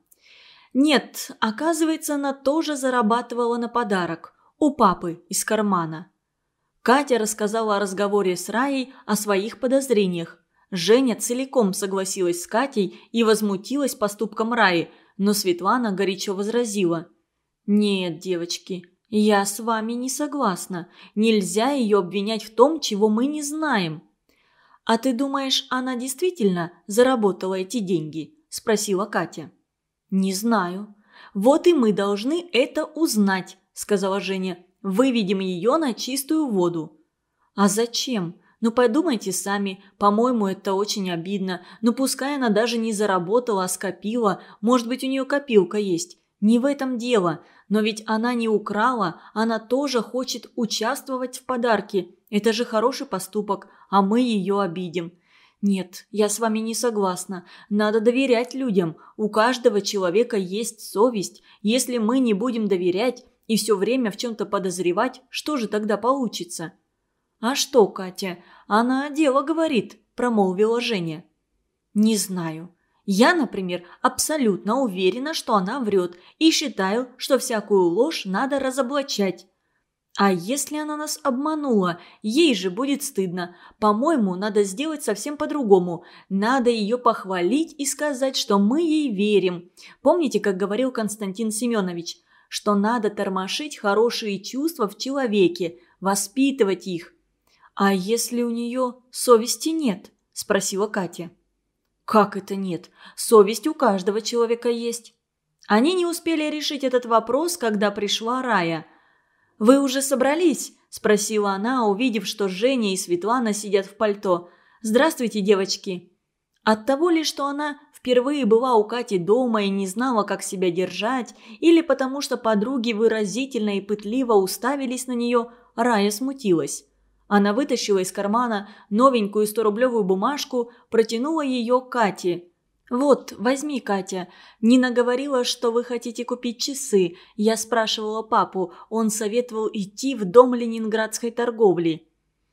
«Нет, оказывается, она тоже зарабатывала на подарок. У папы из кармана». Катя рассказала о разговоре с Раей, о своих подозрениях. Женя целиком согласилась с Катей и возмутилась поступком Раи, но Светлана горячо возразила. «Нет, девочки, я с вами не согласна. Нельзя ее обвинять в том, чего мы не знаем». «А ты думаешь, она действительно заработала эти деньги?» – спросила Катя. «Не знаю». «Вот и мы должны это узнать», – сказала Женя. «Выведем ее на чистую воду». «А зачем? Ну подумайте сами. По-моему, это очень обидно. Ну пускай она даже не заработала, а скопила. Может быть, у нее копилка есть. Не в этом дело. Но ведь она не украла. Она тоже хочет участвовать в подарке. Это же хороший поступок, а мы ее обидим». «Нет, я с вами не согласна. Надо доверять людям. У каждого человека есть совесть. Если мы не будем доверять и все время в чем-то подозревать, что же тогда получится?» «А что, Катя? Она дело говорит», – промолвила Женя. «Не знаю. Я, например, абсолютно уверена, что она врет, и считаю, что всякую ложь надо разоблачать». «А если она нас обманула? Ей же будет стыдно. По-моему, надо сделать совсем по-другому. Надо ее похвалить и сказать, что мы ей верим. Помните, как говорил Константин Семенович, что надо тормошить хорошие чувства в человеке, воспитывать их». «А если у нее совести нет?» – спросила Катя. «Как это нет? Совесть у каждого человека есть». Они не успели решить этот вопрос, когда пришла Рая. «Вы уже собрались?» – спросила она, увидев, что Женя и Светлана сидят в пальто. «Здравствуйте, девочки». От того ли, что она впервые была у Кати дома и не знала, как себя держать, или потому что подруги выразительно и пытливо уставились на нее, Рая смутилась. Она вытащила из кармана новенькую сторублевую бумажку, протянула ее Кате. «Вот, возьми, Катя. Нина говорила, что вы хотите купить часы. Я спрашивала папу, он советовал идти в дом ленинградской торговли».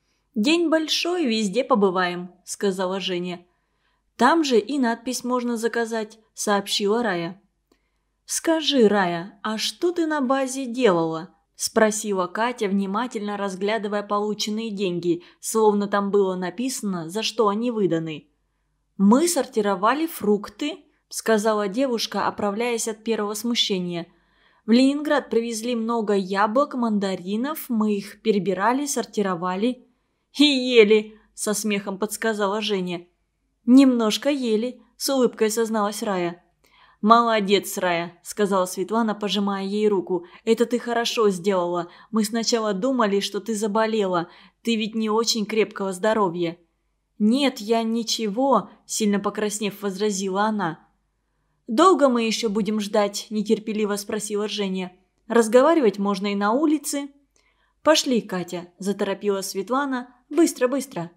«День большой, везде побываем», – сказала Женя. «Там же и надпись можно заказать», – сообщила Рая. «Скажи, Рая, а что ты на базе делала?» – спросила Катя, внимательно разглядывая полученные деньги, словно там было написано, за что они выданы. «Мы сортировали фрукты», – сказала девушка, оправляясь от первого смущения. «В Ленинград привезли много яблок, мандаринов, мы их перебирали, сортировали». «И ели», – со смехом подсказала Женя. «Немножко ели», – с улыбкой созналась Рая. «Молодец, Рая», – сказала Светлана, пожимая ей руку. «Это ты хорошо сделала. Мы сначала думали, что ты заболела. Ты ведь не очень крепкого здоровья». «Нет, я ничего», – сильно покраснев, возразила она. «Долго мы еще будем ждать?» – нетерпеливо спросила Женя. «Разговаривать можно и на улице». «Пошли, Катя», – заторопила Светлана. «Быстро, быстро».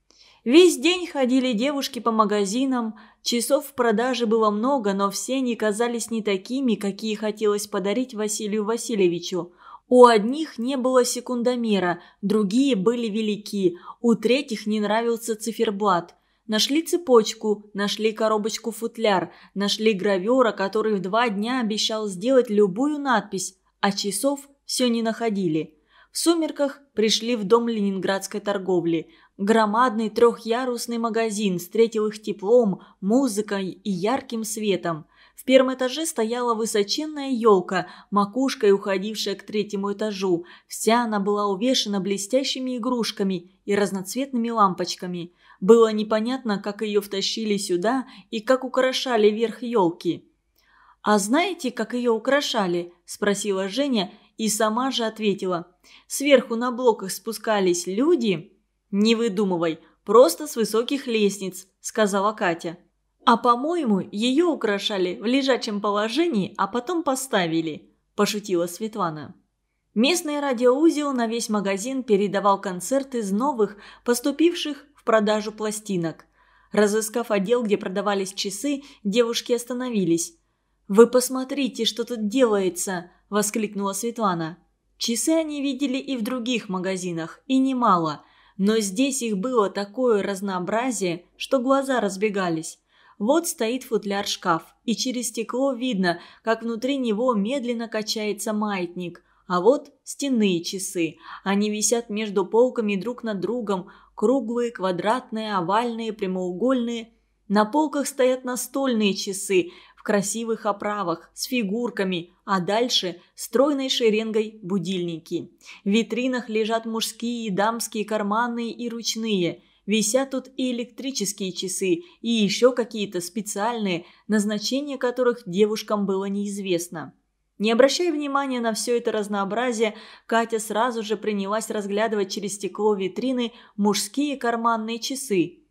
Весь день ходили девушки по магазинам. Часов в продаже было много, но все они казались не такими, какие хотелось подарить Василию Васильевичу. У одних не было секундомера, другие были велики, у третьих не нравился циферблат. Нашли цепочку, нашли коробочку-футляр, нашли гравера, который в два дня обещал сделать любую надпись, а часов все не находили. В сумерках пришли в дом ленинградской торговли. Громадный трехъярусный магазин встретил их теплом, музыкой и ярким светом. В первом этаже стояла высоченная елка, макушкой уходившая к третьему этажу. Вся она была увешана блестящими игрушками и разноцветными лампочками. Было непонятно, как ее втащили сюда и как украшали верх елки. «А знаете, как ее украшали?» – спросила Женя и сама же ответила. «Сверху на блоках спускались люди...» «Не выдумывай, просто с высоких лестниц», – сказала Катя. «А, по-моему, ее украшали в лежачем положении, а потом поставили», – пошутила Светлана. Местный радиоузел на весь магазин передавал концерт из новых, поступивших в продажу пластинок. Разыскав отдел, где продавались часы, девушки остановились. «Вы посмотрите, что тут делается!» – воскликнула Светлана. Часы они видели и в других магазинах, и немало, но здесь их было такое разнообразие, что глаза разбегались. Вот стоит футляр-шкаф, и через стекло видно, как внутри него медленно качается маятник. А вот стенные часы. Они висят между полками друг над другом, круглые, квадратные, овальные, прямоугольные. На полках стоят настольные часы в красивых оправах, с фигурками, а дальше стройной шеренгой будильники. В витринах лежат мужские и дамские карманные и ручные. Висят тут и электрические часы, и еще какие-то специальные, назначение которых девушкам было неизвестно. Не обращая внимания на все это разнообразие, Катя сразу же принялась разглядывать через стекло витрины мужские карманные часы.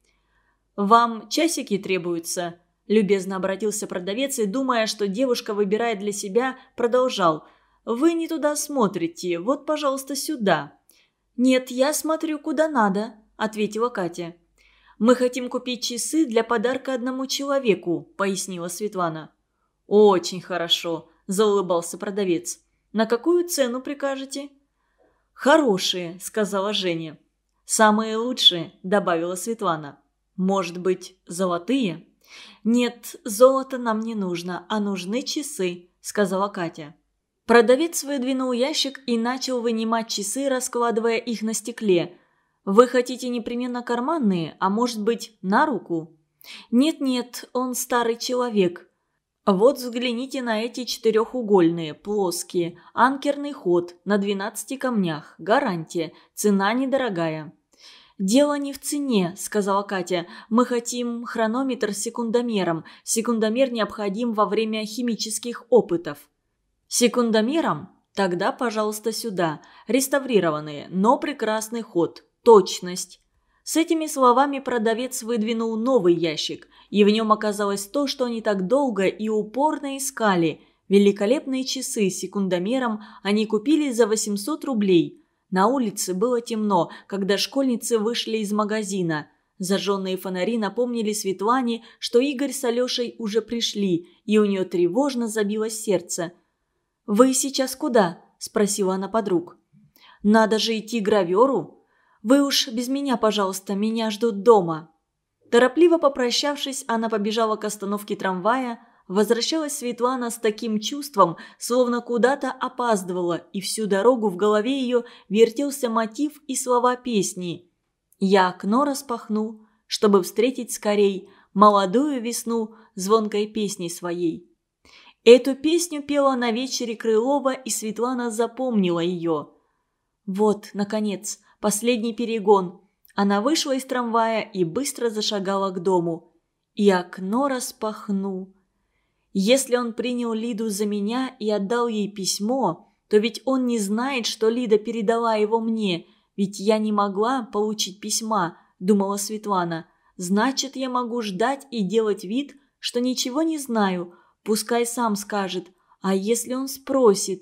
«Вам часики требуются?» – любезно обратился продавец и, думая, что девушка выбирает для себя, продолжал. «Вы не туда смотрите, вот, пожалуйста, сюда». «Нет, я смотрю куда надо», – ответила Катя. «Мы хотим купить часы для подарка одному человеку», – пояснила Светлана. «Очень хорошо», – заулыбался продавец. «На какую цену прикажете?» «Хорошие», – сказала Женя. «Самые лучшие», – добавила Светлана. «Может быть, золотые?» «Нет, золото нам не нужно, а нужны часы», – сказала Катя. Продавец выдвинул ящик и начал вынимать часы, раскладывая их на стекле. «Вы хотите непременно карманные, а может быть, на руку?» «Нет-нет, он старый человек». «Вот взгляните на эти четырехугольные, плоские, анкерный ход, на двенадцати камнях, гарантия, цена недорогая». «Дело не в цене», – сказала Катя. «Мы хотим хронометр с секундомером. Секундомер необходим во время химических опытов». «Секундомером? Тогда, пожалуйста, сюда. Реставрированные, но прекрасный ход. Точность». С этими словами продавец выдвинул новый ящик, и в нем оказалось то, что они так долго и упорно искали. Великолепные часы с секундомером они купили за восемьсот рублей. На улице было темно, когда школьницы вышли из магазина. Зажженные фонари напомнили Светлане, что Игорь с Алешей уже пришли, и у нее тревожно забилось сердце. «Вы сейчас куда?» – спросила она подруг. «Надо же идти к граверу. Вы уж без меня, пожалуйста, меня ждут дома». Торопливо попрощавшись, она побежала к остановке трамвая. Возвращалась Светлана с таким чувством, словно куда-то опаздывала, и всю дорогу в голове ее вертелся мотив и слова песни. «Я окно распахну, чтобы встретить скорей молодую весну звонкой песней своей». Эту песню пела на вечере Крылова, и Светлана запомнила ее. Вот, наконец, последний перегон. Она вышла из трамвая и быстро зашагала к дому. «И окно распахну». Если он принял Лиду за меня и отдал ей письмо, то ведь он не знает, что Лида передала его мне, ведь я не могла получить письма, думала Светлана. Значит, я могу ждать и делать вид, что ничего не знаю, пускай сам скажет, а если он спросит?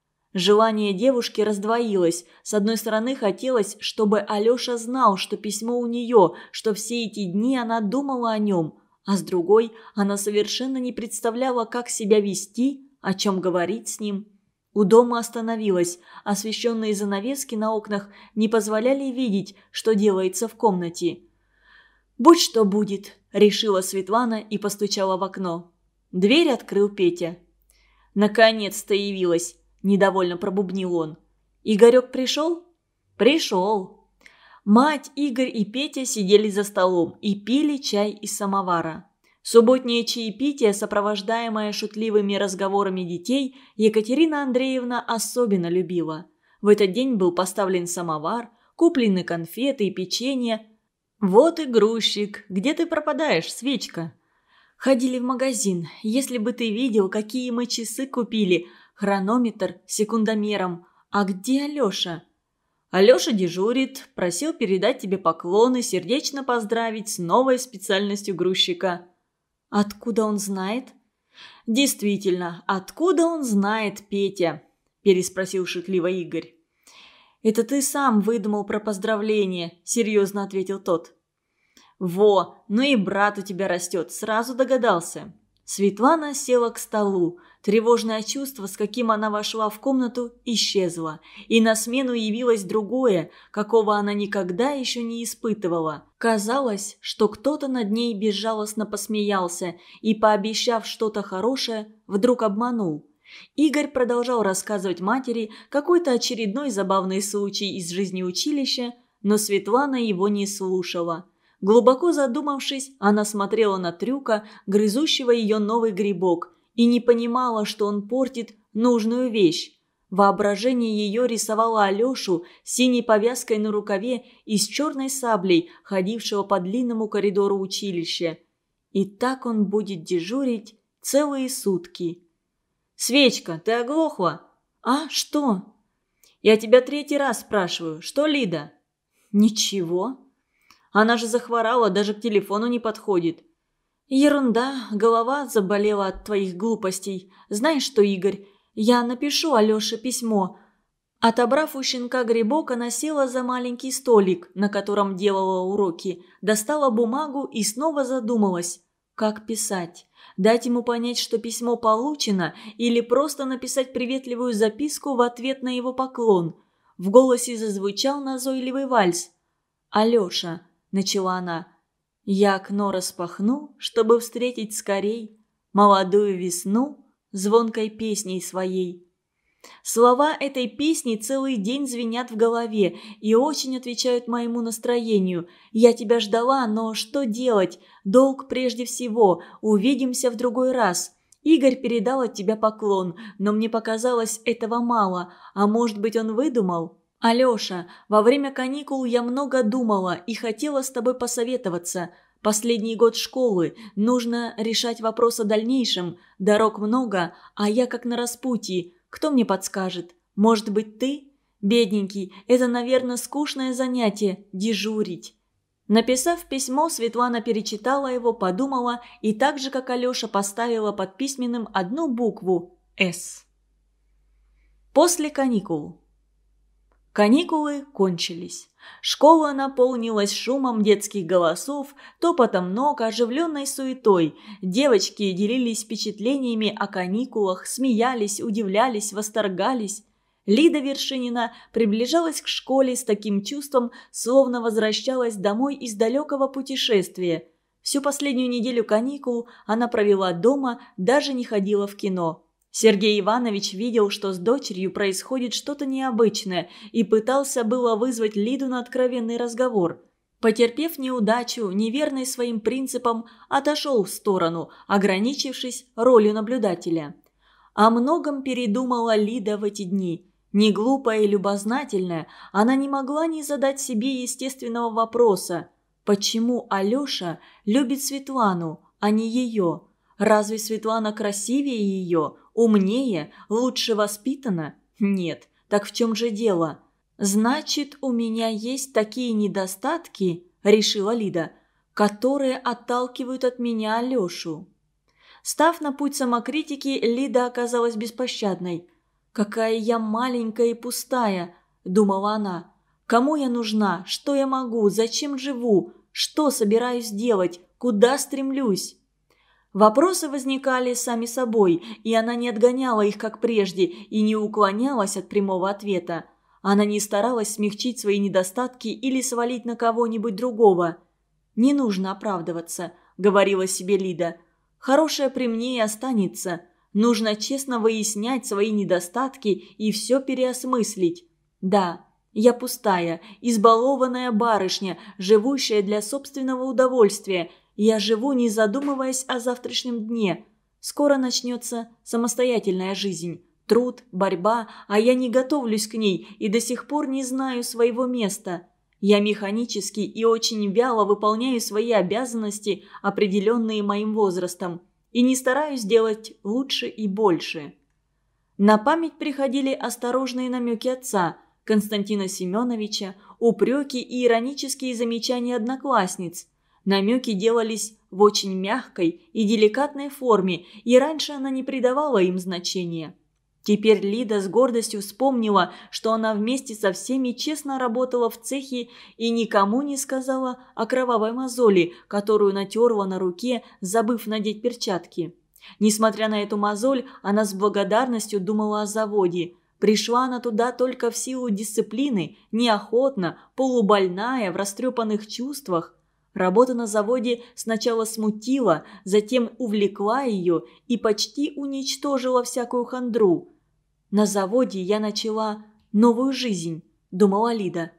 Желание девушки раздвоилось. С одной стороны, хотелось, чтобы Алеша знал, что письмо у нее, что все эти дни она думала о нем, а с другой, она совершенно не представляла, как себя вести, о чем говорить с ним. У дома остановилась, освещенные занавески на окнах не позволяли видеть, что делается в комнате. «Будь что будет», – решила Светлана и постучала в окно. Дверь открыл Петя. «Наконец-то явилась», – недовольно пробубнил он. «Игорек пришел?» «Пришел». Мать, Игорь и Петя сидели за столом и пили чай из самовара. Субботнее чаепитие, сопровождаемое шутливыми разговорами детей, Екатерина Андреевна особенно любила. В этот день был поставлен самовар, куплены конфеты и печенье. «Вот и грузчик. Где ты пропадаешь, Свечка?» «Ходили в магазин. Если бы ты видел, какие мы часы купили. Хронометр с секундомером. А где Алеша?» «Алеша дежурит. Просил передать тебе поклоны, сердечно поздравить с новой специальностью грузчика». «Откуда он знает?» «Действительно, откуда он знает, Петя?» – переспросил шутливо Игорь. «Это ты сам выдумал про поздравление», – серьезно ответил тот. «Во, ну и брат у тебя растет, сразу догадался». Светлана села к столу. Тревожное чувство, с каким она вошла в комнату, исчезло, и на смену явилось другое, какого она никогда еще не испытывала. Казалось, что кто-то над ней безжалостно посмеялся и, пообещав что-то хорошее, вдруг обманул. Игорь продолжал рассказывать матери какой-то очередной забавный случай из жизни училища, но Светлана его не слушала. Глубоко задумавшись, она смотрела на Трюка, грызущего ее новый грибок, и не понимала, что он портит нужную вещь. Воображение ее рисовало Алешу с синей повязкой на рукаве и с черной саблей, ходившего по длинному коридору училища. И так он будет дежурить целые сутки. «Свечка, ты оглохла?» «А, что?» «Я тебя третий раз спрашиваю. Что Лида?» «Ничего». «Она же захворала, даже к телефону не подходит». «Ерунда, голова заболела от твоих глупостей. Знаешь что, Игорь, я напишу Алёше письмо». Отобрав у щенка грибок, она села за маленький столик, на котором делала уроки, достала бумагу и снова задумалась, как писать. Дать ему понять, что письмо получено, или просто написать приветливую записку в ответ на его поклон. В голосе зазвучал назойливый вальс. «Алёша», — начала она, — «я окно распахну, чтобы встретить скорей молодую весну звонкой песней своей». Слова этой песни целый день звенят в голове и очень отвечают моему настроению. Я тебя ждала, но что делать? Долг прежде всего. Увидимся в другой раз. Игорь передал от тебя поклон, но мне показалось этого мало. А может быть, он выдумал? Алеша, во время каникул я много думала и хотела с тобой посоветоваться. Последний год школы, нужно решать вопрос о дальнейшем. Дорог много, а я как на распутье. Кто мне подскажет? Может быть, ты? Бедненький, это, наверное, скучное занятие – дежурить». Написав письмо, Светлана перечитала его, подумала и так же, как Алеша, поставила под письменным одну букву – «С». После каникул. Каникулы кончились. Школа наполнилась шумом детских голосов, топотом ног, оживленной суетой. Девочки делились впечатлениями о каникулах, смеялись, удивлялись, восторгались. Лида Вершинина приближалась к школе с таким чувством, словно возвращалась домой из далекого путешествия. Всю последнюю неделю каникул она провела дома, даже не ходила в кино. Сергей Иванович видел, что с дочерью происходит что-то необычное, и пытался было вызвать Лиду на откровенный разговор. Потерпев неудачу, неверный своим принципам, отошел в сторону, ограничившись ролью наблюдателя. О многом передумала Лида в эти дни. Не глупая и любознательная, она не могла не задать себе естественного вопроса: почему Алеша любит Светлану, а не ее? Разве Светлана красивее ее, умнее, лучше воспитана? Нет, так в чем же дело? «Значит, у меня есть такие недостатки, – решила Лида, – которые отталкивают от меня Алешу». Став на путь самокритики, Лида оказалась беспощадной. «Какая я маленькая и пустая», – думала она. «Кому я нужна? Что я могу? Зачем живу? Что собираюсь делать? Куда стремлюсь?» Вопросы возникали сами собой, и она не отгоняла их, как прежде, и не уклонялась от прямого ответа. Она не старалась смягчить свои недостатки или свалить на кого-нибудь другого. «Не нужно оправдываться», – говорила себе Лида. «Хорошее при мне и останется. Нужно честно выяснять свои недостатки и все переосмыслить. Да, я пустая, избалованная барышня, живущая для собственного удовольствия. Я живу, не задумываясь о завтрашнем дне. Скоро начнется самостоятельная жизнь. Труд, борьба, а я не готовлюсь к ней и до сих пор не знаю своего места. Я механически и очень вяло выполняю свои обязанности, определенные моим возрастом, и не стараюсь делать лучше и больше». На память приходили осторожные намеки отца, Константина Семеновича, упреки и иронические замечания одноклассниц. Намеки делались в очень мягкой и деликатной форме, и раньше она не придавала им значения. Теперь Лида с гордостью вспомнила, что она вместе со всеми честно работала в цехе и никому не сказала о кровавой мозоли, которую натерла на руке, забыв надеть перчатки. Несмотря на эту мозоль, она с благодарностью думала о заводе. Пришла она туда только в силу дисциплины, неохотно, полубольная, в растрепанных чувствах. Работа на заводе сначала смутила, затем увлекла ее и почти уничтожила всякую хандру. «На заводе я начала новую жизнь», – думала Лида.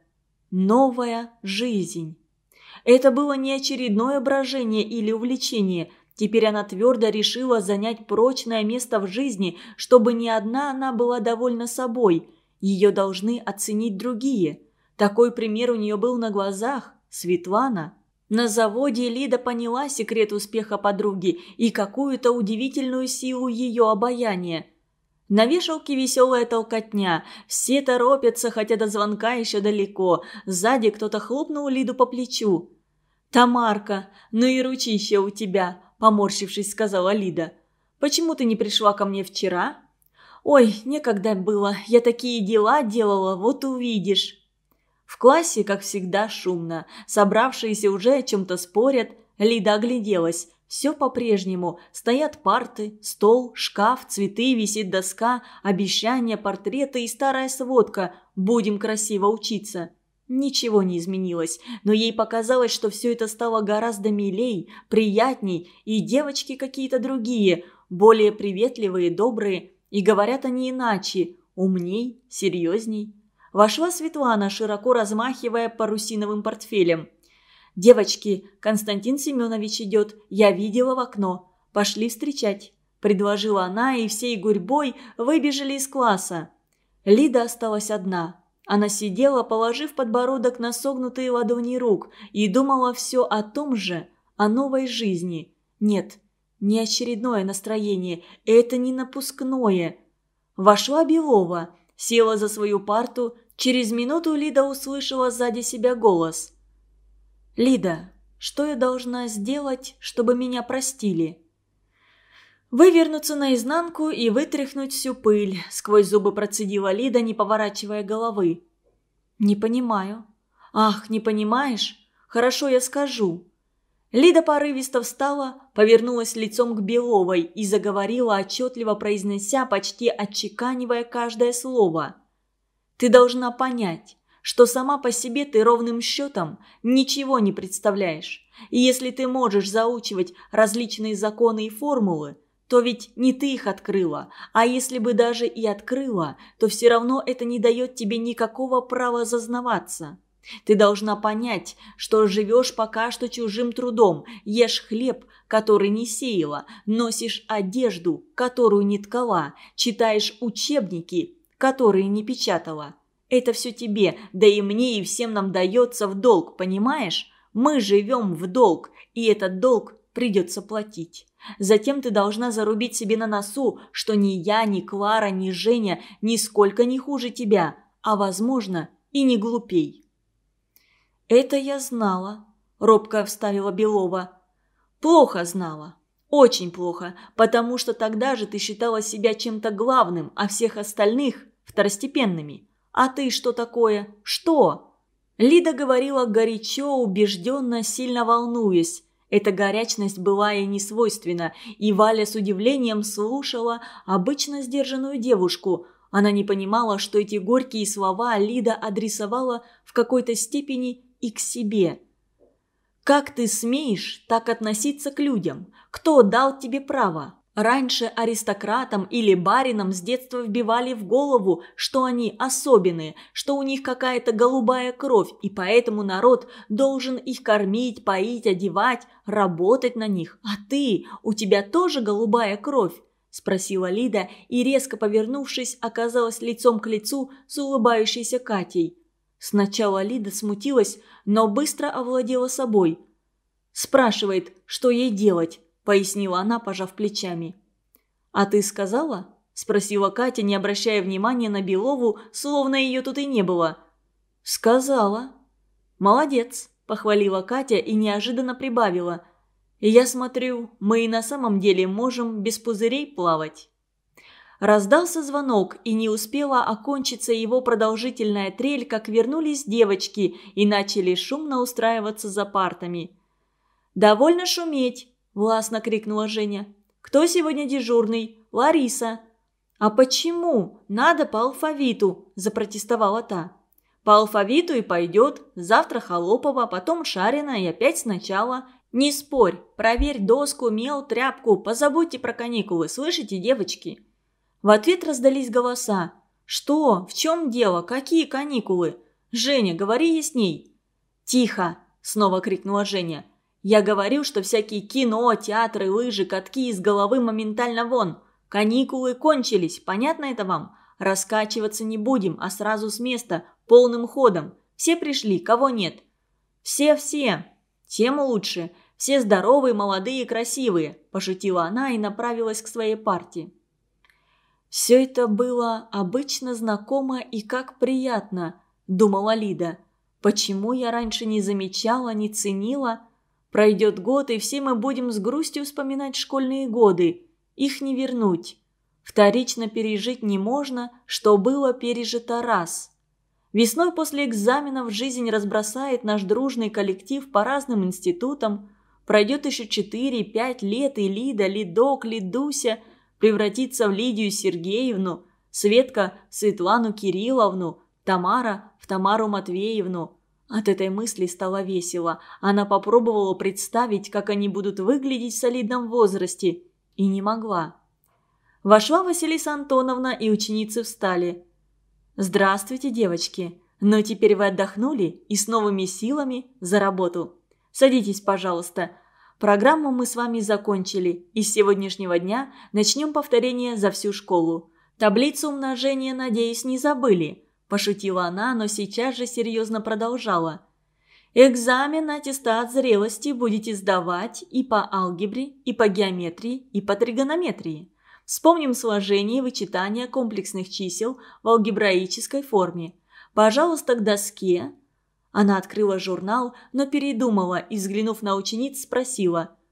«Новая жизнь». Это было не очередное брожение или увлечение. Теперь она твердо решила занять прочное место в жизни, чтобы не одна она была довольна собой. Ее должны оценить другие. Такой пример у нее был на глазах – Светлана. На заводе Лида поняла секрет успеха подруги и какую-то удивительную силу ее обаяния. На вешалке веселая толкотня, все торопятся, хотя до звонка еще далеко. Сзади кто-то хлопнул Лиду по плечу. «Тамарка, ну и ручище у тебя», – поморщившись, сказала Лида. «Почему ты не пришла ко мне вчера?» «Ой, некогда было, я такие дела делала, вот увидишь». В классе, как всегда, шумно. Собравшиеся уже о чем-то спорят. Лида огляделась. Все по-прежнему. Стоят парты, стол, шкаф, цветы, висит доска, обещания, портреты и старая сводка «Будем красиво учиться». Ничего не изменилось, но ей показалось, что все это стало гораздо милей, приятней, и девочки какие-то другие, более приветливые, добрые, и говорят они иначе, умней, серьезней. Вошла Светлана, широко размахивая парусиновым портфелем. «Девочки, Константин Семенович идет, я видела в окно. Пошли встречать», – предложила она, и всей гурьбой выбежали из класса. Лида осталась одна. Она сидела, положив подбородок на согнутые ладони рук, и думала все о том же, о новой жизни. Нет, не очередное настроение, это не напускное. Вошла Белова, села за свою парту. Через минуту Лида услышала сзади себя голос. «Лида, что я должна сделать, чтобы меня простили?» «Вывернуться наизнанку и вытряхнуть всю пыль», – сквозь зубы процедила Лида, не поворачивая головы. «Не понимаю». «Ах, не понимаешь? Хорошо, я скажу». Лида порывисто встала, повернулась лицом к Беловой и заговорила, отчетливо произнеся, почти отчеканивая каждое слово. «Ты должна понять, что сама по себе ты ровным счетом ничего не представляешь. И если ты можешь заучивать различные законы и формулы, то ведь не ты их открыла, а если бы даже и открыла, то все равно это не дает тебе никакого права зазнаваться. Ты должна понять, что живешь пока что чужим трудом, ешь хлеб, который не сеяла, носишь одежду, которую не ткала, читаешь учебники, которые не печатала. Это все тебе, да и мне, и всем нам дается в долг, понимаешь? Мы живем в долг, и этот долг придется платить. Затем ты должна зарубить себе на носу, что ни я, ни Клара, ни Женя нисколько не хуже тебя, а, возможно, и не глупей. «Это я знала», – робко вставила Белова. «Плохо знала. Очень плохо, потому что тогда же ты считала себя чем-то главным, а всех остальных – второстепенными. А ты что такое? Что?» Лида говорила горячо, убежденно, сильно волнуясь. Эта горячность была ей не свойственна, и Валя с удивлением слушала обычно сдержанную девушку. Она не понимала, что эти горькие слова Лида адресовала в какой-то степени и к себе. «Как ты смеешь так относиться к людям? Кто дал тебе право? Раньше аристократам или баринам с детства вбивали в голову, что они особенные, что у них какая-то голубая кровь, и поэтому народ должен их кормить, поить, одевать, работать на них. А ты, у тебя тоже голубая кровь?» – спросила Лида и, резко повернувшись, оказалась лицом к лицу с улыбающейся Катей. Сначала Лида смутилась, но быстро овладела собой. «Спрашивает, что ей делать», – пояснила она, пожав плечами. «А ты сказала?» – спросила Катя, не обращая внимания на Белову, словно ее тут и не было. «Сказала». «Молодец», – похвалила Катя и неожиданно прибавила. «Я смотрю, мы и на самом деле можем без пузырей плавать». Раздался звонок, и не успела окончиться его продолжительная трель, как вернулись девочки и начали шумно устраиваться за партами. «Довольно шуметь!» – властно крикнула Женя. «Кто сегодня дежурный? Лариса!» «А почему? Надо по алфавиту!» – запротестовала та. «По алфавиту и пойдет. Завтра Холопова, потом Шарина и опять сначала. Не спорь, проверь доску, мел, тряпку, позабудьте про каникулы, слышите, девочки?» В ответ раздались голоса. «Что? В чем дело? Какие каникулы? Женя, говори ясней!» «Тихо!» – снова крикнула Женя. «Я говорю, что всякие кино, театры, лыжи, катки из головы моментально вон. Каникулы кончились, понятно это вам? Раскачиваться не будем, а сразу с места, полным ходом. Все пришли, кого нет?» «Все-все. Тем лучше. Все здоровые, молодые и красивые», – пошутила она и направилась к своей партии. «Все это было обычно знакомо и как приятно», – думала Лида. «Почему я раньше не замечала, не ценила? Пройдет год, и все мы будем с грустью вспоминать школьные годы. Их не вернуть. Вторично пережить не можно, что было пережито раз. Весной после экзаменов жизнь разбросает наш дружный коллектив по разным институтам. Пройдет еще четыре-пять лет, и Лида, Лидок, Лидуся – превратиться в Лидию Сергеевну, Светка – в Светлану Кирилловну, Тамара – в Тамару Матвеевну. От этой мысли стало весело. Она попробовала представить, как они будут выглядеть в солидном возрасте, и не могла. Вошла Василиса Антоновна, и ученицы встали. «Здравствуйте, девочки. Ну, теперь вы отдохнули и с новыми силами за работу. Садитесь, пожалуйста. Программу мы с вами закончили, и с сегодняшнего дня начнем повторение за всю школу. Таблицу умножения, надеюсь, не забыли», – пошутила она, но сейчас же серьезно продолжала. «Экзамен на аттестат зрелости будете сдавать и по алгебре, и по геометрии, и по тригонометрии. Вспомним сложение и вычитание комплексных чисел в алгебраической форме. Пожалуйста, к доске». Она открыла журнал, но передумала и, взглянув на учениц, спросила: